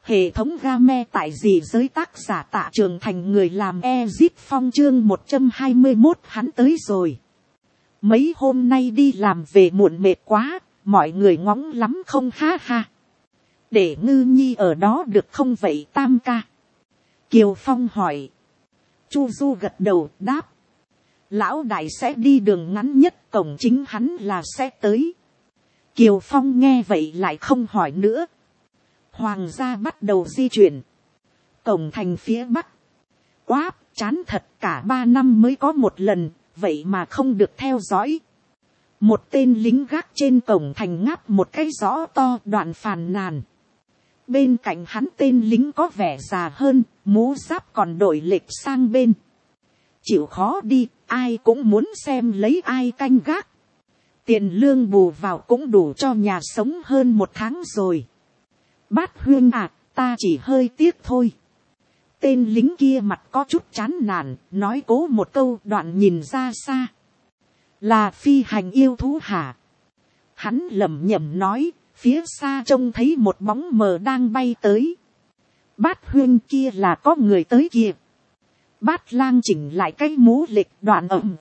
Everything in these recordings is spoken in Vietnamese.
Hệ thống game tại gì giới tác giả Tạ Trường Thành, người làm Ezip Phong, chương 121 hắn tới rồi. Mấy hôm nay đi làm về muộn mệt quá, mọi người ngóng lắm không ha ha. Để Ngư Nhi ở đó được không vậy Tam ca? Kiều Phong hỏi. Chu Du gật đầu đáp. Lão đại sẽ đi đường ngắn nhất, cổng chính hắn là sẽ tới. Kiều Phong nghe vậy lại không hỏi nữa. Hoàng gia bắt đầu di chuyển. Cổng thành phía bắc. Quá chán thật, cả 3 năm mới có một lần, vậy mà không được theo dõi. Một tên lính gác trên cổng thành ngáp một cái giõ to, đoạn phàn nàn. Bên cạnh hắn tên lính có vẻ già hơn, mũ giáp còn đổi lệch sang bên. Chịu khó đi, ai cũng muốn xem lấy ai canh gác. Tiền lương bù vào cũng đủ cho nhà sống hơn 1 tháng rồi. Bát Huyên à, ta chỉ hơi tiếc thôi. Tên lính kia mặt có chút chán nản, nói cố một câu, đoạn nhìn ra xa. Là phi hành yêu thú hả? Hắn lẩm nhẩm nói, phía xa trông thấy một bóng mờ đang bay tới. Bát Huyên kia là có người tới kìa. Bát Lang chỉnh lại cái mũ lệch, đoạn ẩm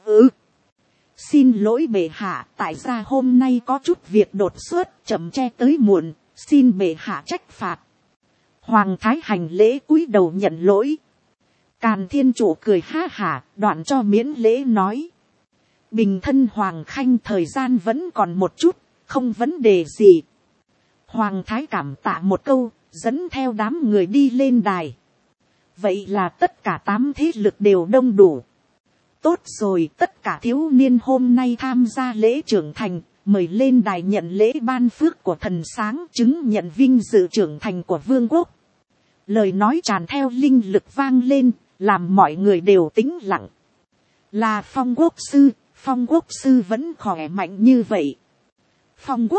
Xin lỗi bệ hạ, tại gia hôm nay có chút việc đột xuất, chậm che tới muộn, xin bệ hạ trách phạt. Hoàng thái hành lễ cúi đầu nhận lỗi. Càn Thiên Chủ cười ha hả, đoạn cho miễn lễ nói. Bình thân Hoàng khanh, thời gian vẫn còn một chút, không vấn đề gì. Hoàng thái cảm tạ một câu, dẫn theo đám người đi lên đài. Vậy là tất cả 8 thế lực đều đông đủ. Tốt rồi, tất cả thiếu niên hôm nay tham gia lễ trưởng thành, mời lên đài nhận lễ ban phước của thần sáng, chứng nhận vinh dự trưởng thành của vương quốc. Lời nói tràn theo linh lực vang lên, làm mọi người đều tĩnh lặng. Là Phong Quốc sư vẫn khỏe mạnh như vậy. Phong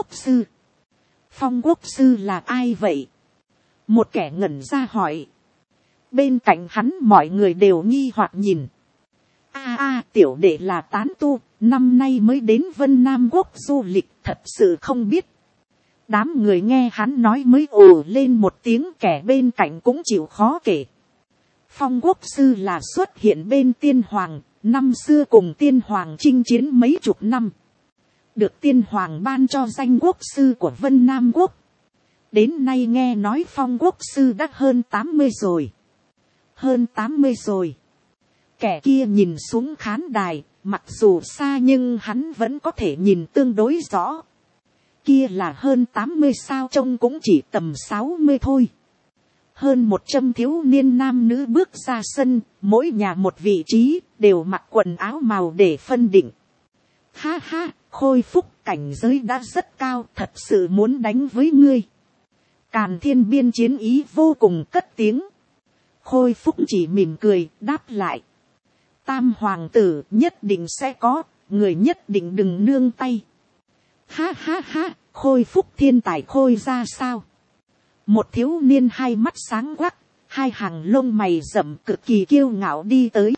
Quốc sư là ai vậy? Một kẻ ngẩn ra hỏi. Bên cạnh hắn mọi người đều nghi hoặc nhìn. Tiểu đệ là tán tu, năm nay mới đến Vân Nam Quốc du lịch, thật sự không biết. Đám người nghe hắn nói mới ồ lên một tiếng, kẻ bên cạnh cũng chịu khó kể. Phong Quốc sư là xuất hiện bên tiên hoàng, năm xưa cùng tiên hoàng chinh chiến mấy chục năm. Được tiên hoàng ban cho danh quốc sư của Vân Nam Quốc. Đến nay nghe nói Phong Quốc sư đã hơn 80 rồi. Hơn 80 rồi. Kẻ kia nhìn xuống khán đài, mặc dù xa nhưng hắn vẫn có thể nhìn tương đối rõ. Kia là hơn 80 sao, trông cũng chỉ tầm 60 thôi. Hơn 100 thiếu niên nam nữ bước ra sân, mỗi nhà một vị trí, đều mặc quần áo màu để phân định. Ha ha, Khôi Phúc cảnh giới đã rất cao, thật sự muốn đánh với ngươi. Càn Thiên Biên chiến ý vô cùng cất tiếng. Khôi Phúc chỉ mỉm cười, đáp lại. Tam hoàng tử nhất định sẽ có, người nhất định đừng nương tay. Ha ha ha, Khôi Phúc thiên tài Khôi ra sao? Một thiếu niên hai mắt sáng quắc, hai hàng lông mày rậm, cực kỳ kiêu ngạo đi tới.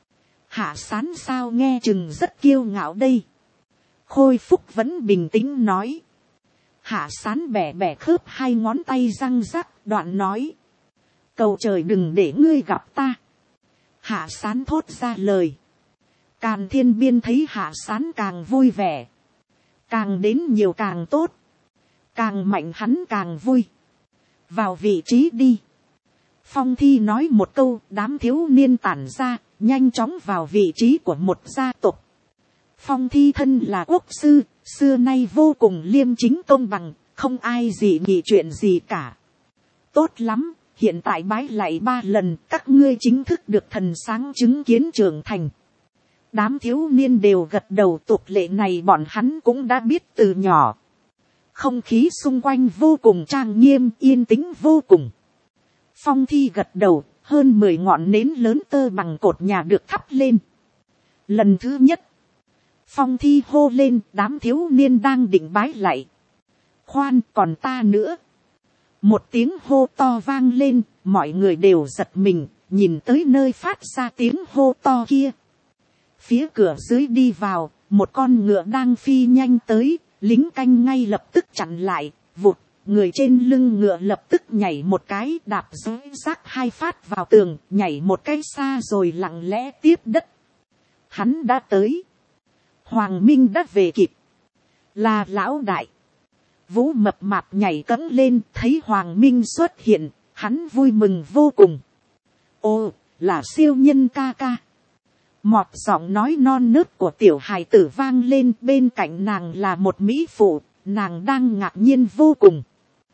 Hạ Sán sao nghe chừng rất kiêu ngạo đây. Khôi Phúc vẫn bình tĩnh nói. Hạ Sán bẻ bẻ khớp hai ngón tay răng rắc, đoạn nói. Cầu trời đừng để ngươi gặp ta. Hạ Sán thốt ra lời. Càn Thiên Biên thấy Hạ Sán càng vui vẻ. Càng đến nhiều càng tốt. Càng mạnh hắn càng vui. Vào vị trí đi. Phong Thi nói một câu, đám thiếu niên tản ra, nhanh chóng vào vị trí của một gia tộc. Phong Thi thân là quốc sư, xưa nay vô cùng liêm chính công bằng, không ai dị nghị chuyện gì cả. Tốt lắm, hiện tại bái lạy 3 lần, các ngươi chính thức được thần sáng chứng kiến trưởng thành. Đám thiếu niên đều gật đầu, tục lệ này bọn hắn cũng đã biết từ nhỏ. Không khí xung quanh vô cùng trang nghiêm, yên tĩnh vô cùng. Phong Thi gật đầu, hơn 10 ngọn nến lớn tơ bằng cột nhà được thắp lên. Lần thứ nhất, Phong Thi hô lên, đám thiếu niên đang định bái lạy. Khoan, còn ta nữa. Một tiếng hô to vang lên, mọi người đều giật mình, nhìn tới nơi phát ra tiếng hô to kia. Phía cửa dưới đi vào, một con ngựa đang phi nhanh tới, lính canh ngay lập tức chặn lại, vụt, người trên lưng ngựa lập tức nhảy một cái, đạp dối rác hai phát vào tường, nhảy một cái xa rồi lặng lẽ tiếp đất. Hắn đã tới. Hoàng Minh đã về kịp. Là lão đại. Vũ mập mạp nhảy cẫng lên, thấy Hoàng Minh xuất hiện, hắn vui mừng vô cùng. Ồ, là siêu nhân ca ca. Một giọng nói non nớt của tiểu hài tử vang lên, bên cạnh nàng là một mỹ phụ, nàng đang ngạc nhiên vô cùng.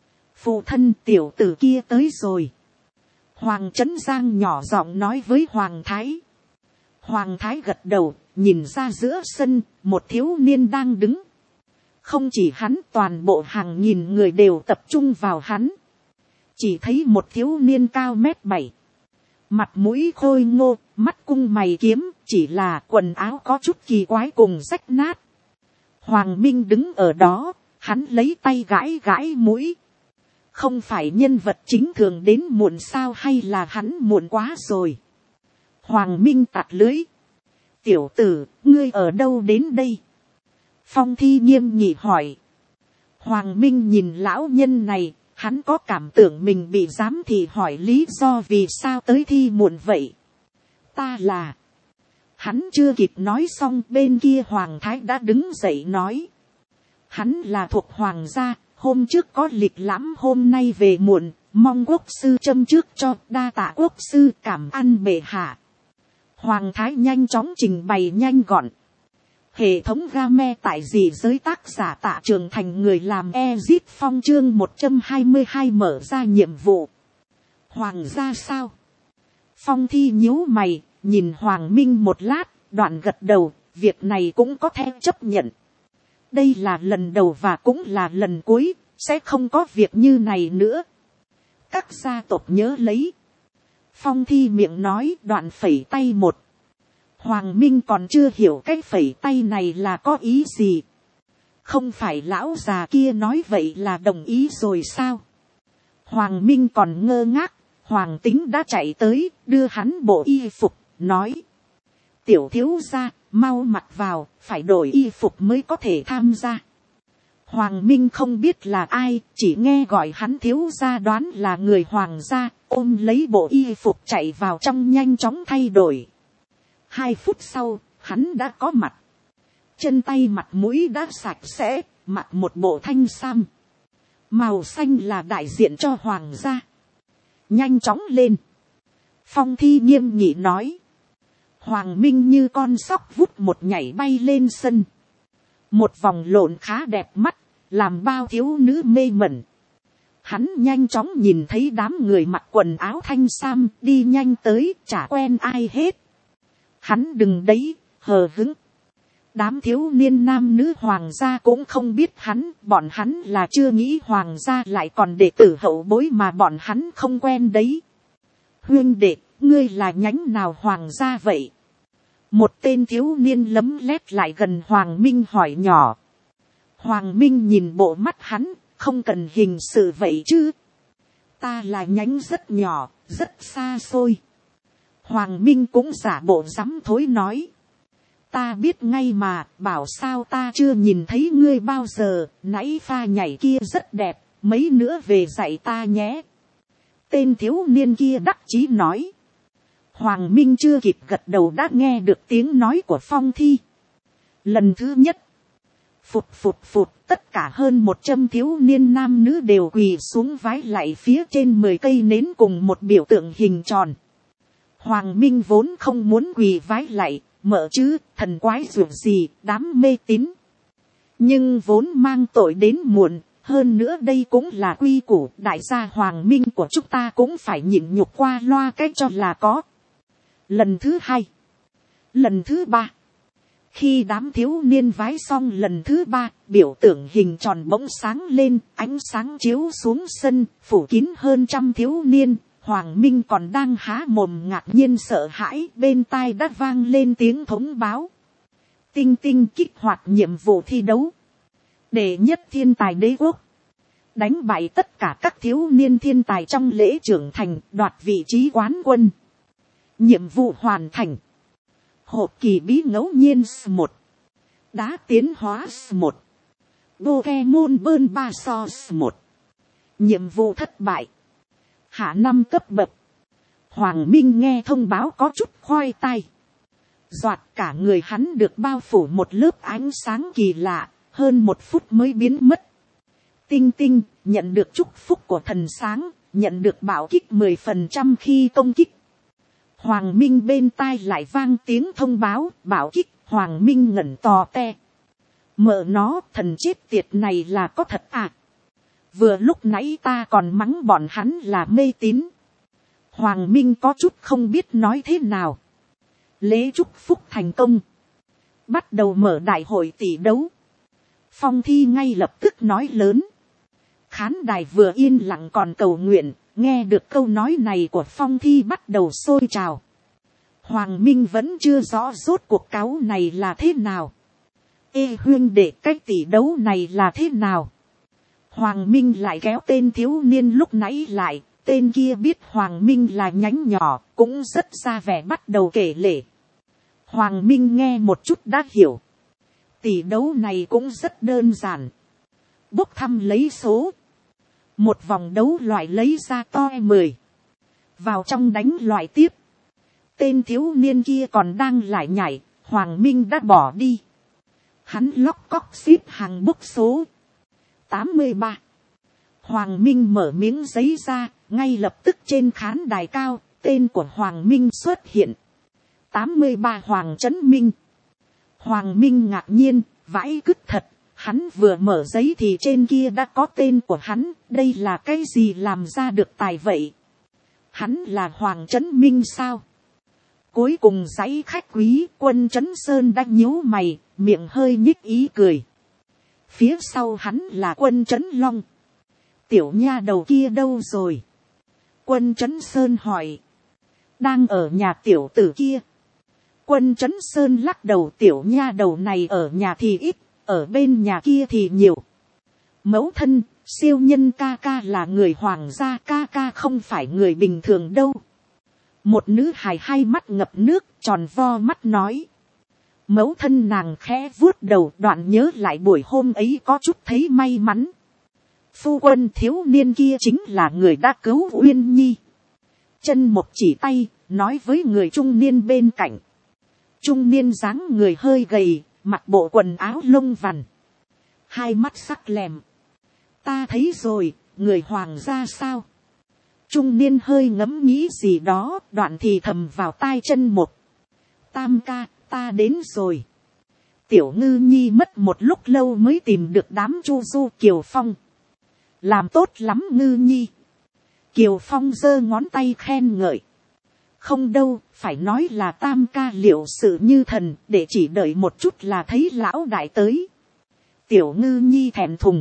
Phụ thân, tiểu tử kia tới rồi. Hoàng Trấn Giang nhỏ giọng nói với Hoàng Thái. Hoàng Thái gật đầu, nhìn ra giữa sân, một thiếu niên đang đứng. Không chỉ hắn, toàn bộ hàng nghìn người đều tập trung vào hắn. Chỉ thấy một thiếu niên cao 1m7. Mặt mũi khôi ngô, mắt cung mày kiếm, chỉ là quần áo có chút kỳ quái cùng rách nát. Hoàng Minh đứng ở đó, hắn lấy tay gãi gãi mũi. Không phải nhân vật chính thường đến muộn sao, hay là hắn muộn quá rồi. Hoàng Minh tạt lưới. Tiểu tử, ngươi ở đâu đến đây? Phong Thi nghiêm nghị hỏi. Hoàng Minh nhìn lão nhân này, hắn có cảm tưởng mình bị giám thị, hỏi lý do vì sao tới thi muộn vậy. Ta là... Hắn chưa kịp nói xong, bên kia Hoàng Thái đã đứng dậy nói. Hắn là thuộc Hoàng gia, hôm trước có lịch lãm, hôm nay về muộn, mong quốc sư châm trước cho, đa tạ quốc sư, cảm ơn bệ hạ. Hoàng Thái nhanh chóng trình bày nhanh gọn. Hệ thống game tại dị giới, tác giả Tạ Trường Thành, người làm Ezit Phong, chương 122 mở ra nhiệm vụ. Hoàng gia sao? Phong Thi nhíu mày, nhìn Hoàng Minh một lát, đoạn gật đầu, việc này cũng có thể chấp nhận. Đây là lần đầu và cũng là lần cuối, sẽ không có việc như này nữa. Các gia tộc nhớ lấy. Phong Thi miệng nói, đoạn phẩy tay một. Hoàng Minh còn chưa hiểu cái phẩy tay này là có ý gì. Không phải lão già kia nói vậy là đồng ý rồi sao? Hoàng Minh còn ngơ ngác, Hoàng Tính đã chạy tới, đưa hắn bộ y phục, nói. Tiểu thiếu gia, mau mặc vào, phải đổi y phục mới có thể tham gia. Hoàng Minh không biết là ai, chỉ nghe gọi hắn thiếu gia, đoán là người Hoàng gia, ôm lấy bộ y phục chạy vào trong nhanh chóng thay đổi. 2 phút sau, hắn đã có mặt. Chân tay mặt mũi đã sạch sẽ, mặc một bộ thanh sam. Màu xanh là đại diện cho Hoàng gia. Nhanh chóng lên. Phong Thi nghiêm nghị nói. Hoàng Minh như con sóc vút một nhảy bay lên sân. Một vòng lộn khá đẹp mắt, làm bao thiếu nữ mê mẩn. Hắn nhanh chóng nhìn thấy đám người mặc quần áo thanh sam đi nhanh tới, chả quen ai hết. Hắn đừng đấy, hờ hững. Đám thiếu niên nam nữ Hoàng gia cũng không biết hắn, bọn hắn là chưa nghĩ Hoàng gia lại còn đệ tử hậu bối mà bọn hắn không quen đấy. Huynh đệ, ngươi là nhánh nào Hoàng gia vậy? Một tên thiếu niên lấm lét lại gần Hoàng Minh hỏi nhỏ. Hoàng Minh nhìn bộ mắt hắn, không cần hình sự vậy chứ. Ta là nhánh rất nhỏ, rất xa xôi. Hoàng Minh cũng giả bộ dám thối nói. Ta biết ngay mà, bảo sao ta chưa nhìn thấy ngươi bao giờ, nãy pha nhảy kia rất đẹp, mấy nữa về dạy ta nhé. Tên thiếu niên kia đắc chí nói. Hoàng Minh chưa kịp gật đầu đã nghe được tiếng nói của Phong Thi. Lần thứ nhất, phụt phụt phụt, tất cả hơn 100 thiếu niên nam nữ đều quỳ xuống vái lạy phía trên 10 cây nến cùng một biểu tượng hình tròn. Hoàng Minh vốn không muốn quỳ vái lạy, mở chứ, thần quái ruột gì, đám mê tín. Nhưng vốn mang tội đến muộn, hơn nữa đây cũng là quy củ, đại gia Hoàng Minh của chúng ta cũng phải nhịn nhục qua loa cách cho là có. Lần thứ 2, lần thứ 3. Khi đám thiếu niên vái xong lần thứ 3, biểu tượng hình tròn bỗng sáng lên, ánh sáng chiếu xuống sân, phủ kín hơn 100 thiếu niên. Hoàng Minh còn đang há mồm ngạc nhiên sợ hãi, bên tai đã vang lên tiếng thông báo. Tinh tinh kích hoạt nhiệm vụ thi đấu. Đệ nhất thiên tài đế quốc. Đánh bại tất cả các thiếu niên thiên tài trong lễ trưởng thành, đoạt vị trí quán quân. Nhiệm vụ hoàn thành. Hộp kỳ bí ngẫu nhiên S1. Đá tiến hóa S1. Pokemon Burn 3 so S1. Nhiệm vụ thất bại. Hạ 5 cấp bậc. Hoàng Minh nghe thông báo có chút khoai tai. Doạt cả người hắn được bao phủ một lớp ánh sáng kỳ lạ, hơn 1 phút mới biến mất. Tinh tinh, nhận được chúc phúc của thần sáng, nhận được bảo kích 10% khi công kích. Hoàng Minh bên tai lại vang tiếng thông báo, bảo kích. Hoàng Minh ngẩn tò te. Mợ nó, thần chết tiệt này là có thật à? Vừa lúc nãy ta còn mắng bọn hắn là mê tín. Hoàng Minh có chút không biết nói thế nào. Lễ chúc phúc thành công. Bắt đầu mở đại hội tỷ đấu. Phong Thi ngay lập tức nói lớn. Khán đài vừa yên lặng còn cầu nguyện, nghe được câu nói này của Phong Thi bắt đầu sôi trào. Hoàng Minh vẫn chưa rõ rốt cuộc cáu này là thế nào. Ê huynh đệ, cái tỷ đấu này là thế nào? Hoàng Minh lại kéo tên thiếu niên lúc nãy lại. Tên kia biết Hoàng Minh là nhánh nhỏ, cũng rất ra vẻ bắt đầu kể lể. Hoàng Minh nghe một chút đã hiểu. Tỷ đấu này cũng rất đơn giản. Bốc thăm lấy số. Một vòng đấu loại lấy ra toi 10. Vào trong đánh loại tiếp. Tên thiếu niên kia còn đang lại nhảy, Hoàng Minh đã bỏ đi. Hắn lóc cóc xếp hàng bốc số. 83. Hoàng Minh mở miếng giấy ra, ngay lập tức trên khán đài cao, tên của Hoàng Minh xuất hiện. 83 Hoàng Trấn Minh. Hoàng Minh ngạc nhiên, vãi cứt thật, hắn vừa mở giấy thì trên kia đã có tên của hắn, đây là cái gì làm ra được tài vậy? Hắn là Hoàng Trấn Minh sao? Cuối cùng dãy khách quý, Quân Trấn Sơn đã nhíu mày, miệng hơi nhích ý cười. Phía sau hắn là Quân Trấn Long. Tiểu nha đầu kia đâu rồi? Quân Trấn Sơn hỏi. Đang ở nhà tiểu tử kia. Quân Trấn Sơn lắc đầu, tiểu nha đầu này ở nhà thì ít, ở bên nhà kia thì nhiều. Mẫu thân, siêu nhân ca ca là người hoàng gia, ca ca không phải người bình thường đâu. Một nữ hài hai mắt ngập nước, tròn vo mắt nói. Mẫu thân nàng khẽ vuốt đầu, đoạn nhớ lại buổi hôm ấy có chút thấy may mắn. Phu quân thiếu niên kia chính là người đã cứu Uyên Nhi. Chân một chỉ tay, nói với người trung niên bên cạnh. Trung niên dáng người hơi gầy, mặc bộ quần áo lông vằn. Hai mắt sắc lẹm. Ta thấy rồi, người hoàng gia sao? Trung niên hơi ngẫm nghĩ gì đó, đoạn thì thầm vào tai chân một. Tam ca, ta đến rồi. Tiểu Ngư Nhi mất một lúc lâu mới tìm được đám Chu Du Kiều Phong. Làm tốt lắm Ngư Nhi. Kiều Phong giơ ngón tay khen ngợi. Không đâu, phải nói là tam ca liệu sự như thần, để chỉ đợi một chút là thấy lão đại tới. Tiểu Ngư Nhi thẹn thùng.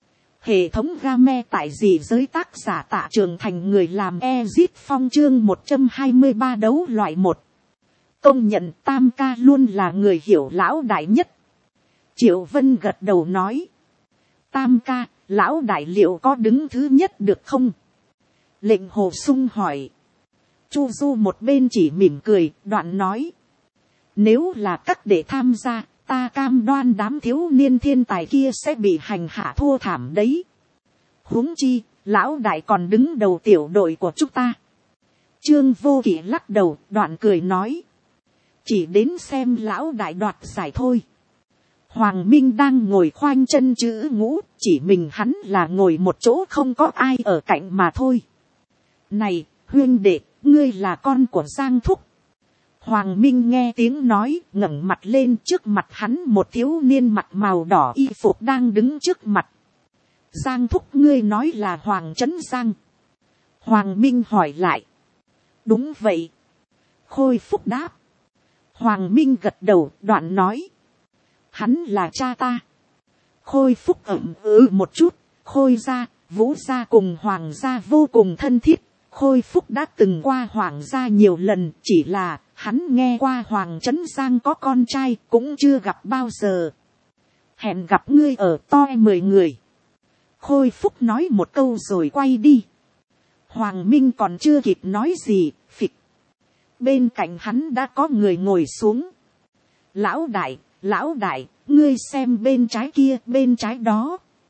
Hệ thống game tại gì giới tác giả Tạ Trường Thành người làm Ezit Phong chương 123 đấu loại 1. Công nhận tam ca luôn là người hiểu lão đại nhất. Triệu Vân gật đầu nói. Tam ca, lão đại liệu có đứng thứ nhất được không? Lệnh Hồ Sung hỏi. Chu Du một bên chỉ mỉm cười, đoạn nói. Nếu là các đệ tham gia, ta cam đoan đám thiếu niên thiên tài kia sẽ bị hành hạ thua thảm đấy. Huống chi, lão đại còn đứng đầu tiểu đội của chúng ta. Trương Vô Kỵ lắc đầu, đoạn cười nói. Chỉ đến xem lão đại đoạt giải thôi. Hoàng Minh đang ngồi khoanh chân chữ ngũ, chỉ mình hắn là ngồi một chỗ không có ai ở cạnh mà thôi. Này, huynh đệ, ngươi là con của Giang Thúc. Hoàng Minh nghe tiếng nói, ngẩng mặt lên, trước mặt hắn một thiếu niên mặt màu đỏ y phục đang đứng trước mặt. Giang Thúc, ngươi nói là Hoàng Trấn Giang. Hoàng Minh hỏi lại. Đúng vậy. Khôi Phúc đáp. Hoàng Minh gật đầu, đoạn nói. Hắn là cha ta. Khôi Phúc ậm một chút, Khôi gia, Vũ gia cùng Hoàng gia vô cùng thân thiết. Khôi Phúc đã từng qua Hoàng gia nhiều lần, chỉ là hắn nghe qua Hoàng Trấn Giang có con trai, cũng chưa gặp bao giờ. Hẹn gặp ngươi ở toi 10 người. Khôi Phúc nói một câu rồi quay đi. Hoàng Minh còn chưa kịp nói gì, phịch. Bên cạnh hắn đã có người ngồi xuống. Lão đại, ngươi xem bên trái kia, bên trái đó.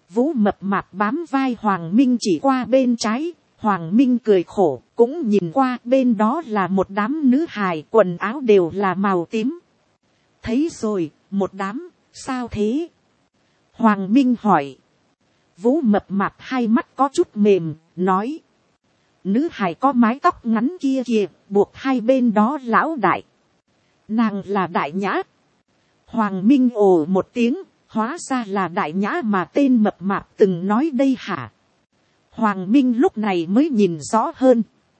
Vũ mập mạp bám vai Hoàng Minh chỉ qua bên trái. Hoàng Minh cười khổ, cũng nhìn qua bên đó là một đám nữ hài, quần áo đều là màu tím. Thấy rồi, một đám, sao thế? Hoàng Minh hỏi. Vũ mập mạp hai mắt có chút mềm, nói. Nữ hài có mái tóc ngắn kia kìa, buộc hai bên đó lão đại. Nàng là Đại Nhã. Hoàng Minh ồ một tiếng, hóa ra là Đại Nhã mà tên mập mạp từng nói đây hả? Hoàng Minh lúc này mới nhìn rõ hơn.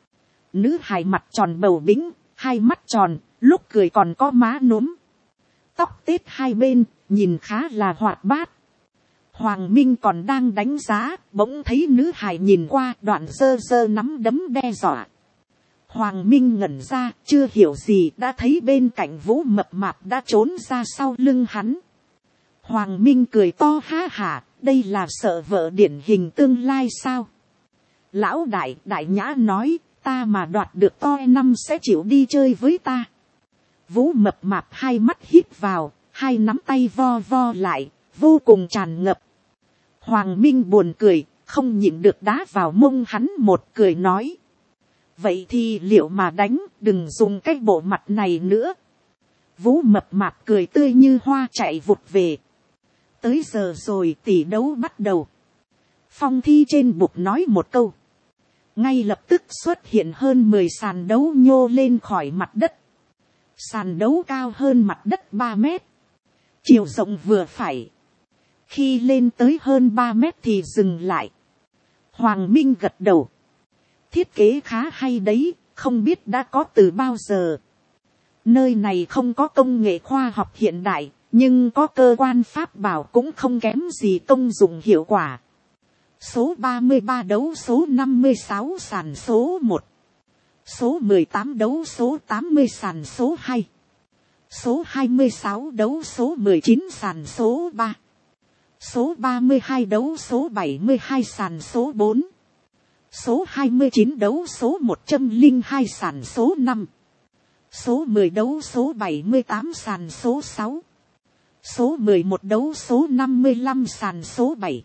Nữ hài mặt tròn bầu bĩnh, hai mắt tròn, lúc cười còn có má núm. Tóc tết hai bên, nhìn khá là hoạt bát. Hoàng Minh còn đang đánh giá, bỗng thấy nữ hài nhìn qua, đoạn giơ giơ nắm đấm đe dọa. Hoàng Minh ngẩn ra, chưa hiểu gì, đã thấy bên cạnh Vũ mập mạp đã trốn ra sau lưng hắn. Hoàng Minh cười to ha hả, đây là sợ vợ điển hình tương lai sao? Lão đại, Đại Nhã nói, ta mà đoạt được to năm sẽ chịu đi chơi với ta. Vũ mập mạp hai mắt hít vào, hai nắm tay vo vo lại, vô cùng tràn ngập. Hoàng Minh buồn cười, không nhịn được đá vào mông hắn một, cười nói. Vậy thì liệu mà đánh, đừng dùng cái bộ mặt này nữa. Vũ mập mạp cười tươi như hoa chạy vụt về. Tới giờ rồi, tỷ đấu bắt đầu. Phong Thi trên bục nói một câu. Ngay lập tức xuất hiện hơn 10 sàn đấu nhô lên khỏi mặt đất. Sàn đấu cao hơn mặt đất 3 mét. Chiều rộng vừa phải. Khi lên tới hơn 3 mét thì dừng lại. Hoàng Minh gật đầu. Thiết kế khá hay đấy, không biết đã có từ bao giờ. Nơi này không có công nghệ khoa học hiện đại, nhưng có cơ quan pháp bảo cũng không kém gì công dụng hiệu quả. Số 33 đấu số 56 sàn số 1. Số 18 đấu số 80 sàn số 2. Số 26 đấu số 19 sàn số 3. Số 32 đấu số 72 sàn số 4. Số 29 đấu số 102 sàn số 5. Số 10 đấu số 78 sàn số 6. Số 11 đấu số 55 sàn số 7.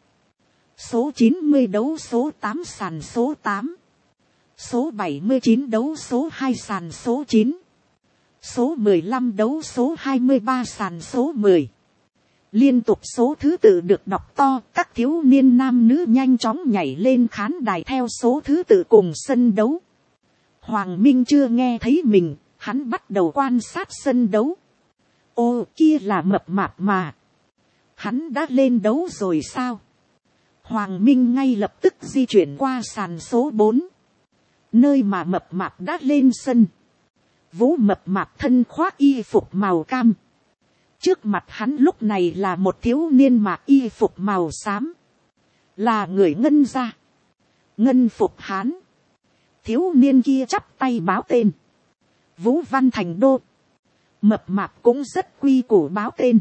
Số 90 đấu số 8 sàn số 8. Số 79 đấu số 2 sàn số 9. Số 15 đấu số 23 sàn số 10. Liên tục số thứ tự được đọc to, các thiếu niên nam nữ nhanh chóng nhảy lên khán đài theo số thứ tự cùng sân đấu. Hoàng Minh chưa nghe thấy mình, hắn bắt đầu quan sát sân đấu. Ô, kia là mập mạp mà. Hắn đã lên đấu rồi sao? Hoàng Minh ngay lập tức di chuyển qua sàn số 4. Nơi mà mập mạp đã lên sân. Vũ mập mạp thân khoác y phục màu cam. Trước mặt hắn lúc này là một thiếu niên mặc y phục màu xám. Là người Ngân gia. Ngân Phục Hán. Thiếu niên kia chắp tay báo tên. Vũ Văn Thành Đô. Mập mạp cũng rất quy củ báo tên.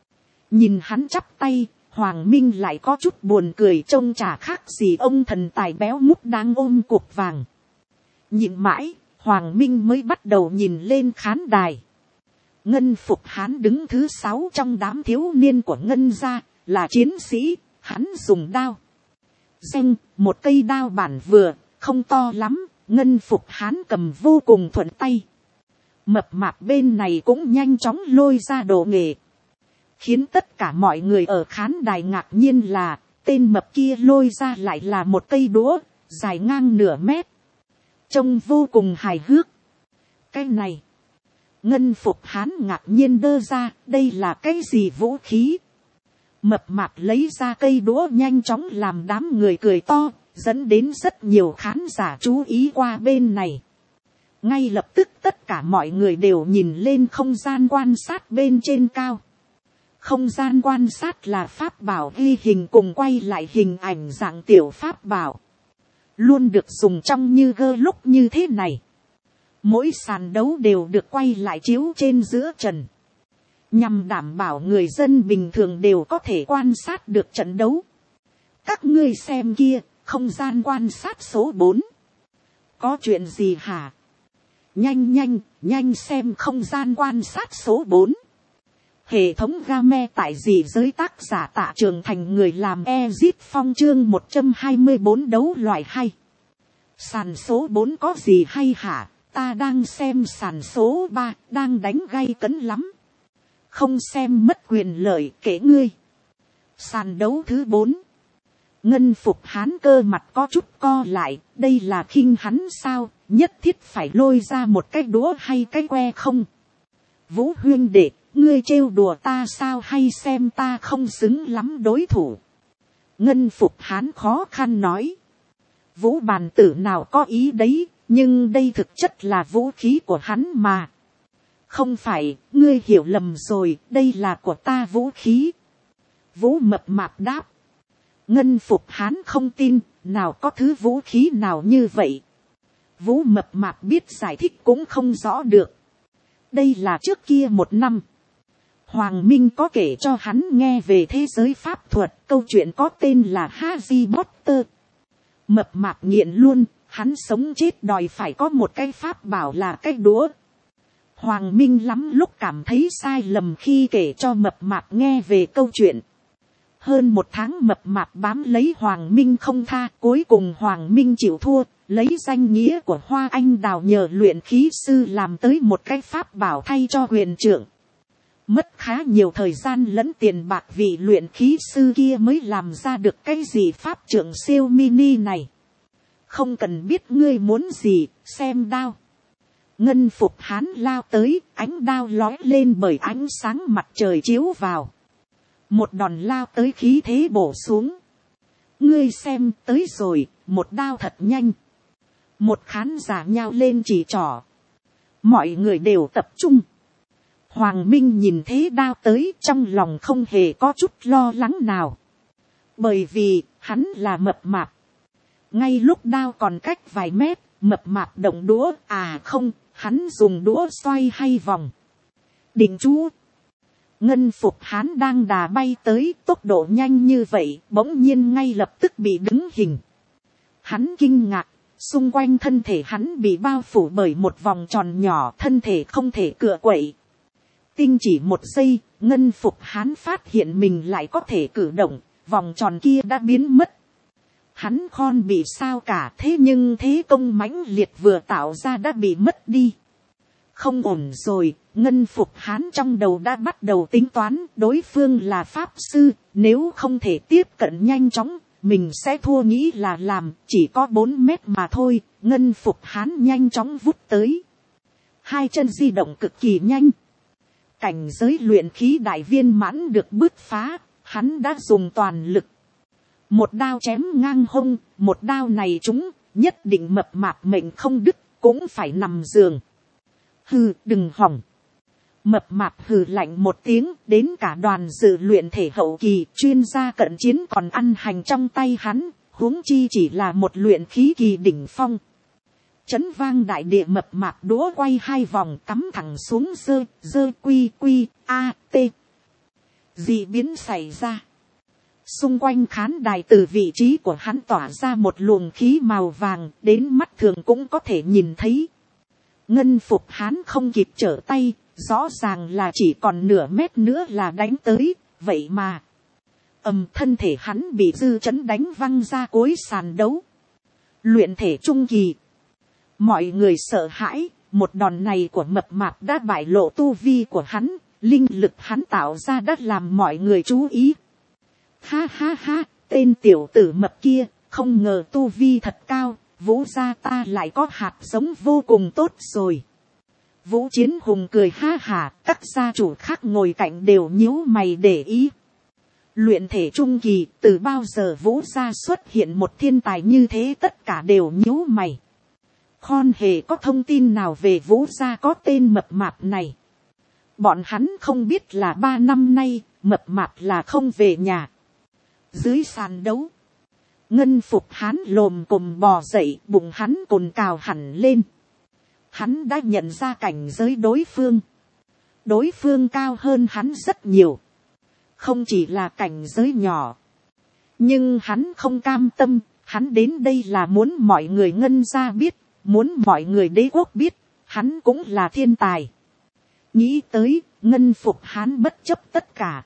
Nhìn hắn chắp tay, Hoàng Minh lại có chút buồn cười, trông chả khác gì ông thần tài béo mút đang ôm cục vàng. Nhìn mãi, Hoàng Minh mới bắt đầu nhìn lên khán đài. Ngân Phục Hán đứng thứ 6 trong đám thiếu niên của Ngân gia, là chiến sĩ, hắn dùng đao. Danh, một cây đao bản vừa, không to lắm, Ngân Phục Hán cầm vô cùng thuận tay. Mập mạp bên này cũng nhanh chóng lôi ra đồ nghề. Khiến tất cả mọi người ở khán đài ngạc nhiên là, tên mập kia lôi ra lại là một cây đũa, dài ngang nửa mét. Trông vô cùng hài hước. Cái này, Ngân Phục Hán ngạc nhiên đơ ra, đây là cái gì vũ khí? Mập mạp lấy ra cây đũa nhanh chóng làm đám người cười to, dẫn đến rất nhiều khán giả chú ý qua bên này. Ngay lập tức tất cả mọi người đều nhìn lên không gian quan sát bên trên cao. Không gian quan sát là pháp bảo ghi hình cùng quay lại hình ảnh dạng tiểu pháp bảo. Luôn được dùng trong như gơ lúc như thế này. Mỗi sàn đấu đều được quay lại chiếu trên giữa trần. Nhằm đảm bảo người dân bình thường đều có thể quan sát được trận đấu. Các ngươi xem kia, không gian quan sát số 4. Có chuyện gì hả? Nhanh xem không gian quan sát số 4. Hệ thống game tại dị giới, tác giả Tạ Trường Thành, người làm Ezip Phong, chương 124 đấu loại hay. Sàn số 4 có gì hay hả? Ta đang xem sàn số 3, đang đánh gay cấn lắm. Không xem mất quyền lợi, kể ngươi. Sàn đấu thứ 4. Ngân Phục Hán cơ mặt có chút co lại, đây là khinh hắn sao, nhất thiết phải lôi ra một cái đũa hay cái que không? Vũ huynh đệ, ngươi trêu đùa ta sao, hay xem ta không xứng lắm đối thủ? Ngân Phục Hán khó khăn nói. Vũ bàn tử nào có ý đấy, nhưng đây thực chất là vũ khí của hắn mà. Không phải, ngươi hiểu lầm rồi, đây là của ta vũ khí. Vũ mập mạp đáp. Ngân Phục Hán không tin, nào có thứ vũ khí nào như vậy. Vũ mập mạp biết giải thích cũng không rõ được. Đây là trước kia một năm. Hoàng Minh có kể cho hắn nghe về thế giới pháp thuật, câu chuyện có tên là Harry Potter. Mập mạp nghiện luôn, hắn sống chết đòi phải có một cái pháp bảo là cái đũa. Hoàng Minh lắm lúc cảm thấy sai lầm khi kể cho mập mạp nghe về câu chuyện. Hơn một tháng mập mạp bám lấy Hoàng Minh không tha, cuối cùng Hoàng Minh chịu thua, lấy danh nghĩa của Hoa Anh Đào nhờ luyện khí sư làm tới một cái pháp bảo thay cho huyền trượng. Mất khá nhiều thời gian lẫn tiền bạc, vị luyện khí sư kia mới làm ra được cái gì pháp trượng siêu mini này. Không cần biết ngươi muốn gì, xem đao. Ngân Phục Hán lao tới, ánh đao lói lên bởi ánh sáng mặt trời chiếu vào. Một đòn lao tới, khí thế bổ xuống. Ngươi xem, tới rồi, một đao thật nhanh. Một khán giả nhao lên chỉ trỏ. Mọi người đều tập trung. Hoàng Minh nhìn thế đao tới, trong lòng không hề có chút lo lắng nào. Bởi vì, hắn là mập mạp. Ngay lúc đao còn cách vài mét, mập mạp động đũa, không, hắn dùng đũa xoay hay vòng. Định chú. Ngân Phục Hán đang đà bay tới, tốc độ nhanh như vậy, bỗng nhiên ngay lập tức bị đứng hình. Hắn kinh ngạc, xung quanh thân thể hắn bị bao phủ bởi một vòng tròn nhỏ, thân thể không thể cựa quậy. Tinh chỉ một giây, Ngân Phục Hán phát hiện mình lại có thể cử động, vòng tròn kia đã biến mất. Hắn khon bị sao cả, thế nhưng thế công mãnh liệt vừa tạo ra đã bị mất đi. Không ổn rồi, Ngân Phục Hán trong đầu đã bắt đầu tính toán, đối phương là pháp sư, nếu không thể tiếp cận nhanh chóng, mình sẽ thua, nghĩ là làm, chỉ có 4 mét mà thôi. Ngân Phục Hán nhanh chóng vút tới. Hai chân di động cực kỳ nhanh. Cảnh giới luyện khí đại viên mãn được bứt phá, hắn đã dùng toàn lực. Một đao chém ngang hông, một đao này chúng, nhất định mập mạp mệnh không đứt, cũng phải nằm giường. Hừ, đừng hỏng. Mập mạp hừ lạnh một tiếng, đến cả đoàn dự luyện thể hậu kỳ, chuyên gia cận chiến còn ăn hành trong tay hắn, huống chi chỉ là một luyện khí kỳ đỉnh phong. Chấn vang đại địa, mập mạp đũa quay 2 vòng, cắm thẳng xuống dơ quy a t. Dị biến xảy ra. Xung quanh khán đài từ vị trí của hắn tỏa ra một luồng khí màu vàng, đến mắt thường cũng có thể nhìn thấy. Ngân Phục Hán không kịp trở tay, rõ ràng là chỉ còn nửa mét nữa là đánh tới, vậy mà. Thân thể hắn bị dư chấn đánh văng ra cuối sàn đấu. Luyện thể trung kỳ. Mọi người sợ hãi, một đòn này của mập mạp đã bại lộ tu vi của hắn, linh lực hắn tạo ra đã làm mọi người chú ý. Ha ha ha, tên tiểu tử mập kia, không ngờ tu vi thật cao, Vũ gia ta lại có hạt giống vô cùng tốt rồi. Vũ Chiến Hùng cười ha hả, các gia chủ khác ngồi cạnh đều nhíu mày để ý. Luyện thể trung kỳ, từ bao giờ Vũ gia xuất hiện một thiên tài như thế, tất cả đều nhíu mày. Khon hề có thông tin nào về Vũ gia có tên mập mạp này. Bọn hắn không biết là 3 năm nay, mập mạp là không về nhà. Dưới sàn đấu, Ngân Phục Hán lồm cồm bò dậy, bụng hắn cồn cào hẳn lên. Hắn đã nhận ra cảnh giới đối phương. Đối phương cao hơn hắn rất nhiều. Không chỉ là cảnh giới nhỏ. Nhưng hắn không cam tâm, hắn đến đây là muốn mọi người Ngân gia biết, muốn mọi người đế quốc biết, hắn cũng là thiên tài. Nghĩ tới, Ngân Phục Hán bất chấp tất cả.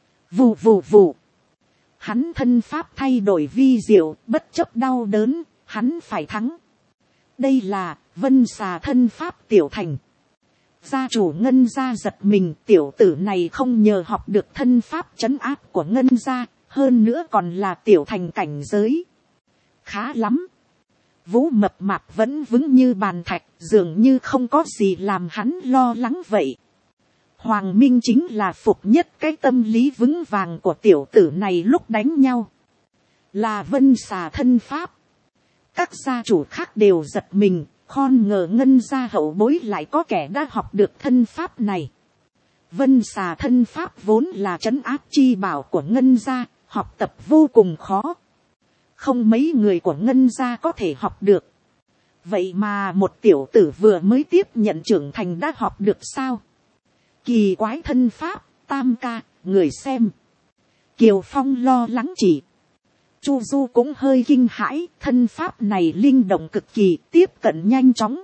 Vù vù vù. Hắn thân pháp thay đổi vi diệu, bất chấp đau đớn, hắn phải thắng. Đây là Vân Xà thân pháp tiểu thành. Gia chủ Ngân gia giật mình, tiểu tử này không nhờ học được thân pháp trấn áp của Ngân gia, hơn nữa còn là tiểu thành cảnh giới. Khá lắm. Vũ Mập Mạp vẫn vững như bàn thạch, dường như không có gì làm hắn lo lắng vậy. Hoàng Minh chính là phục nhất cái tâm lý vững vàng của tiểu tử này lúc đánh nhau. Là Vân Xà thân pháp. Các gia chủ khác đều giật mình, khôn ngờ Ngân gia hậu bối lại có kẻ đã học được thân pháp này. Vân Xà thân pháp vốn là trấn áp chi bảo của Ngân gia, học tập vô cùng khó. Không mấy người của Ngân gia có thể học được. Vậy mà một tiểu tử vừa mới tiếp nhận trưởng thành đã học được sao? Kỳ quái thân pháp, tam ca, người xem. Kiều Phong lo lắng chỉ. Chu Du cũng hơi kinh hãi, thân pháp này linh động cực kỳ, tiếp cận nhanh chóng.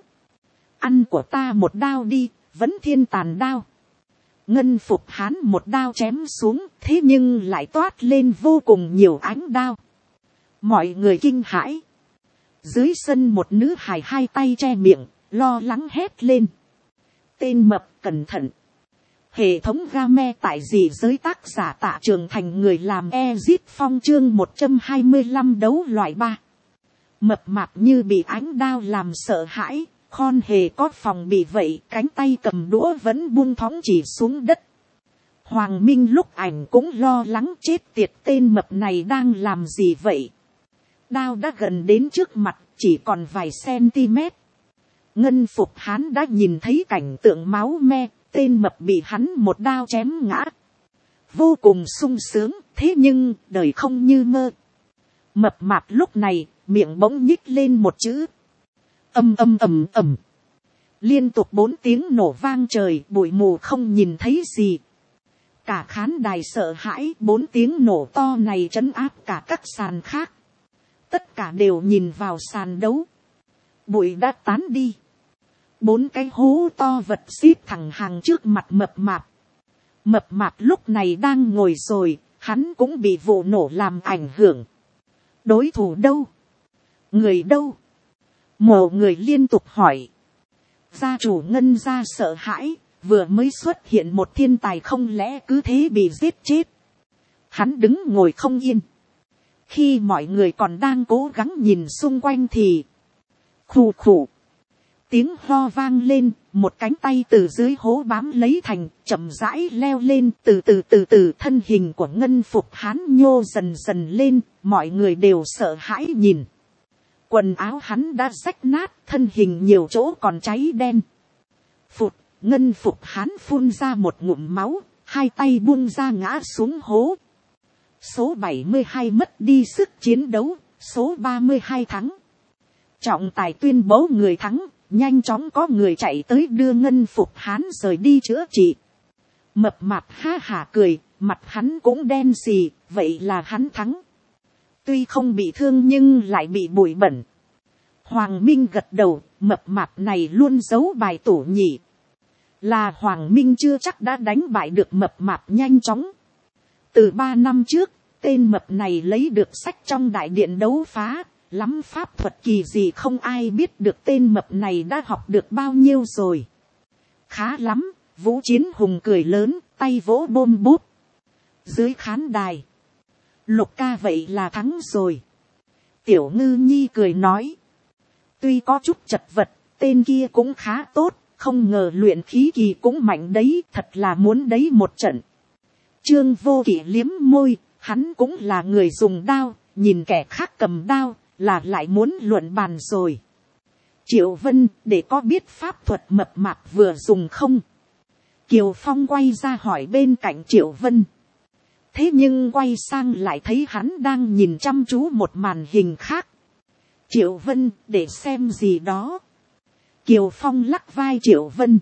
Ăn của ta một đao đi, vẫn thiên tàn đao. Ngân Phục Hán một đao chém xuống, thế nhưng lại toát lên vô cùng nhiều ánh đao. Mọi người kinh hãi. Dưới sân một nữ hài hai tay che miệng, lo lắng hét lên. Tên mập cẩn thận. Hệ thống game tại dị giới tác giả Tạ Trường Thành, người làm Ezit Phong chương 125 đấu loại 3. Mập mạp như bị ánh đao làm sợ hãi, khôn hề có phòng bị vậy, cánh tay cầm đũa vẫn buông thõng chỉ xuống đất. Hoàng Minh lúc ảnh cũng lo lắng chết tiệt, tên mập này đang làm gì vậy? Đao đã gần đến trước mặt, chỉ còn vài cm. Ngân Phục Hán đã nhìn thấy cảnh tượng máu me, tên mập bị hắn một đao chém ngã. Vô cùng sung sướng, thế nhưng đời không như mơ. Mập mạp lúc này, miệng bỗng nhích lên một chữ. Ầm ầm ầm ầm. Liên tục 4 tiếng nổ vang trời, bụi mù không nhìn thấy gì. Cả khán đài sợ hãi, 4 tiếng nổ to này trấn áp cả các sàn khác. Tất cả đều nhìn vào sàn đấu. Bụi đã tán đi. 4 cái hố to vật xếp thẳng hàng trước mặt mập mạp. Mập mạp lúc này đang ngồi rồi, hắn cũng bị vụ nổ làm ảnh hưởng. Đối thủ đâu? Người đâu? Mộ người liên tục hỏi. Gia chủ Ngân gia sợ hãi, vừa mới xuất hiện một thiên tài không lẽ cứ thế bị giết chết. Hắn đứng ngồi không yên. Khi mọi người còn đang cố gắng nhìn xung quanh thì khù khù. Tiếng ho vang lên, một cánh tay từ dưới hố bám lấy thành, chậm rãi leo lên, từ từ thân hình của Ngân Phục Hán nhô dần dần lên, mọi người đều sợ hãi nhìn. Quần áo hắn đã rách nát, thân hình nhiều chỗ còn cháy đen. Phụt, Ngân Phục Hán phun ra một ngụm máu, hai tay buông ra ngã xuống hố. Số 72 mất đi sức chiến đấu, số 32 thắng. Trọng tài tuyên bố người thắng, nhanh chóng có người chạy tới đưa Ngân Phục Hán rời đi chữa trị. Mập mạp ha hả cười, mặt hắn cũng đen xì, vậy là hắn thắng. Tuy không bị thương nhưng lại bị bụi bẩn. Hoàng Minh gật đầu, mập mạp này luôn giấu bài tủ nhỉ. Là Hoàng Minh chưa chắc đã đánh bại được mập mạp nhanh chóng. Từ 3 năm trước, tên mập này lấy được sách trong đại điện đấu phá, lắm pháp thuật kỳ gì không ai biết được tên mập này đã học được bao nhiêu rồi. Khá lắm, Vũ Chiến Hùng cười lớn, tay vỗ bôm bút. Dưới khán đài, Lục ca vậy là thắng rồi. Tiểu Ngư Nhi cười nói. Tuy có chút chật vật, tên kia cũng khá tốt, không ngờ luyện khí kỳ cũng mạnh đấy, thật là muốn đấy một trận. Trương Vô Kỵ liếm môi, hắn cũng là người dùng đao, nhìn kẻ khác cầm đao, là lại muốn luận bàn rồi. Triệu Vân, để có biết pháp thuật mập mạp vừa dùng không? Kiều Phong quay ra hỏi bên cạnh Triệu Vân. Thế nhưng quay sang lại thấy hắn đang nhìn chăm chú một màn hình khác. Triệu Vân, để xem gì đó. Kiều Phong lắc vai Triệu Vân.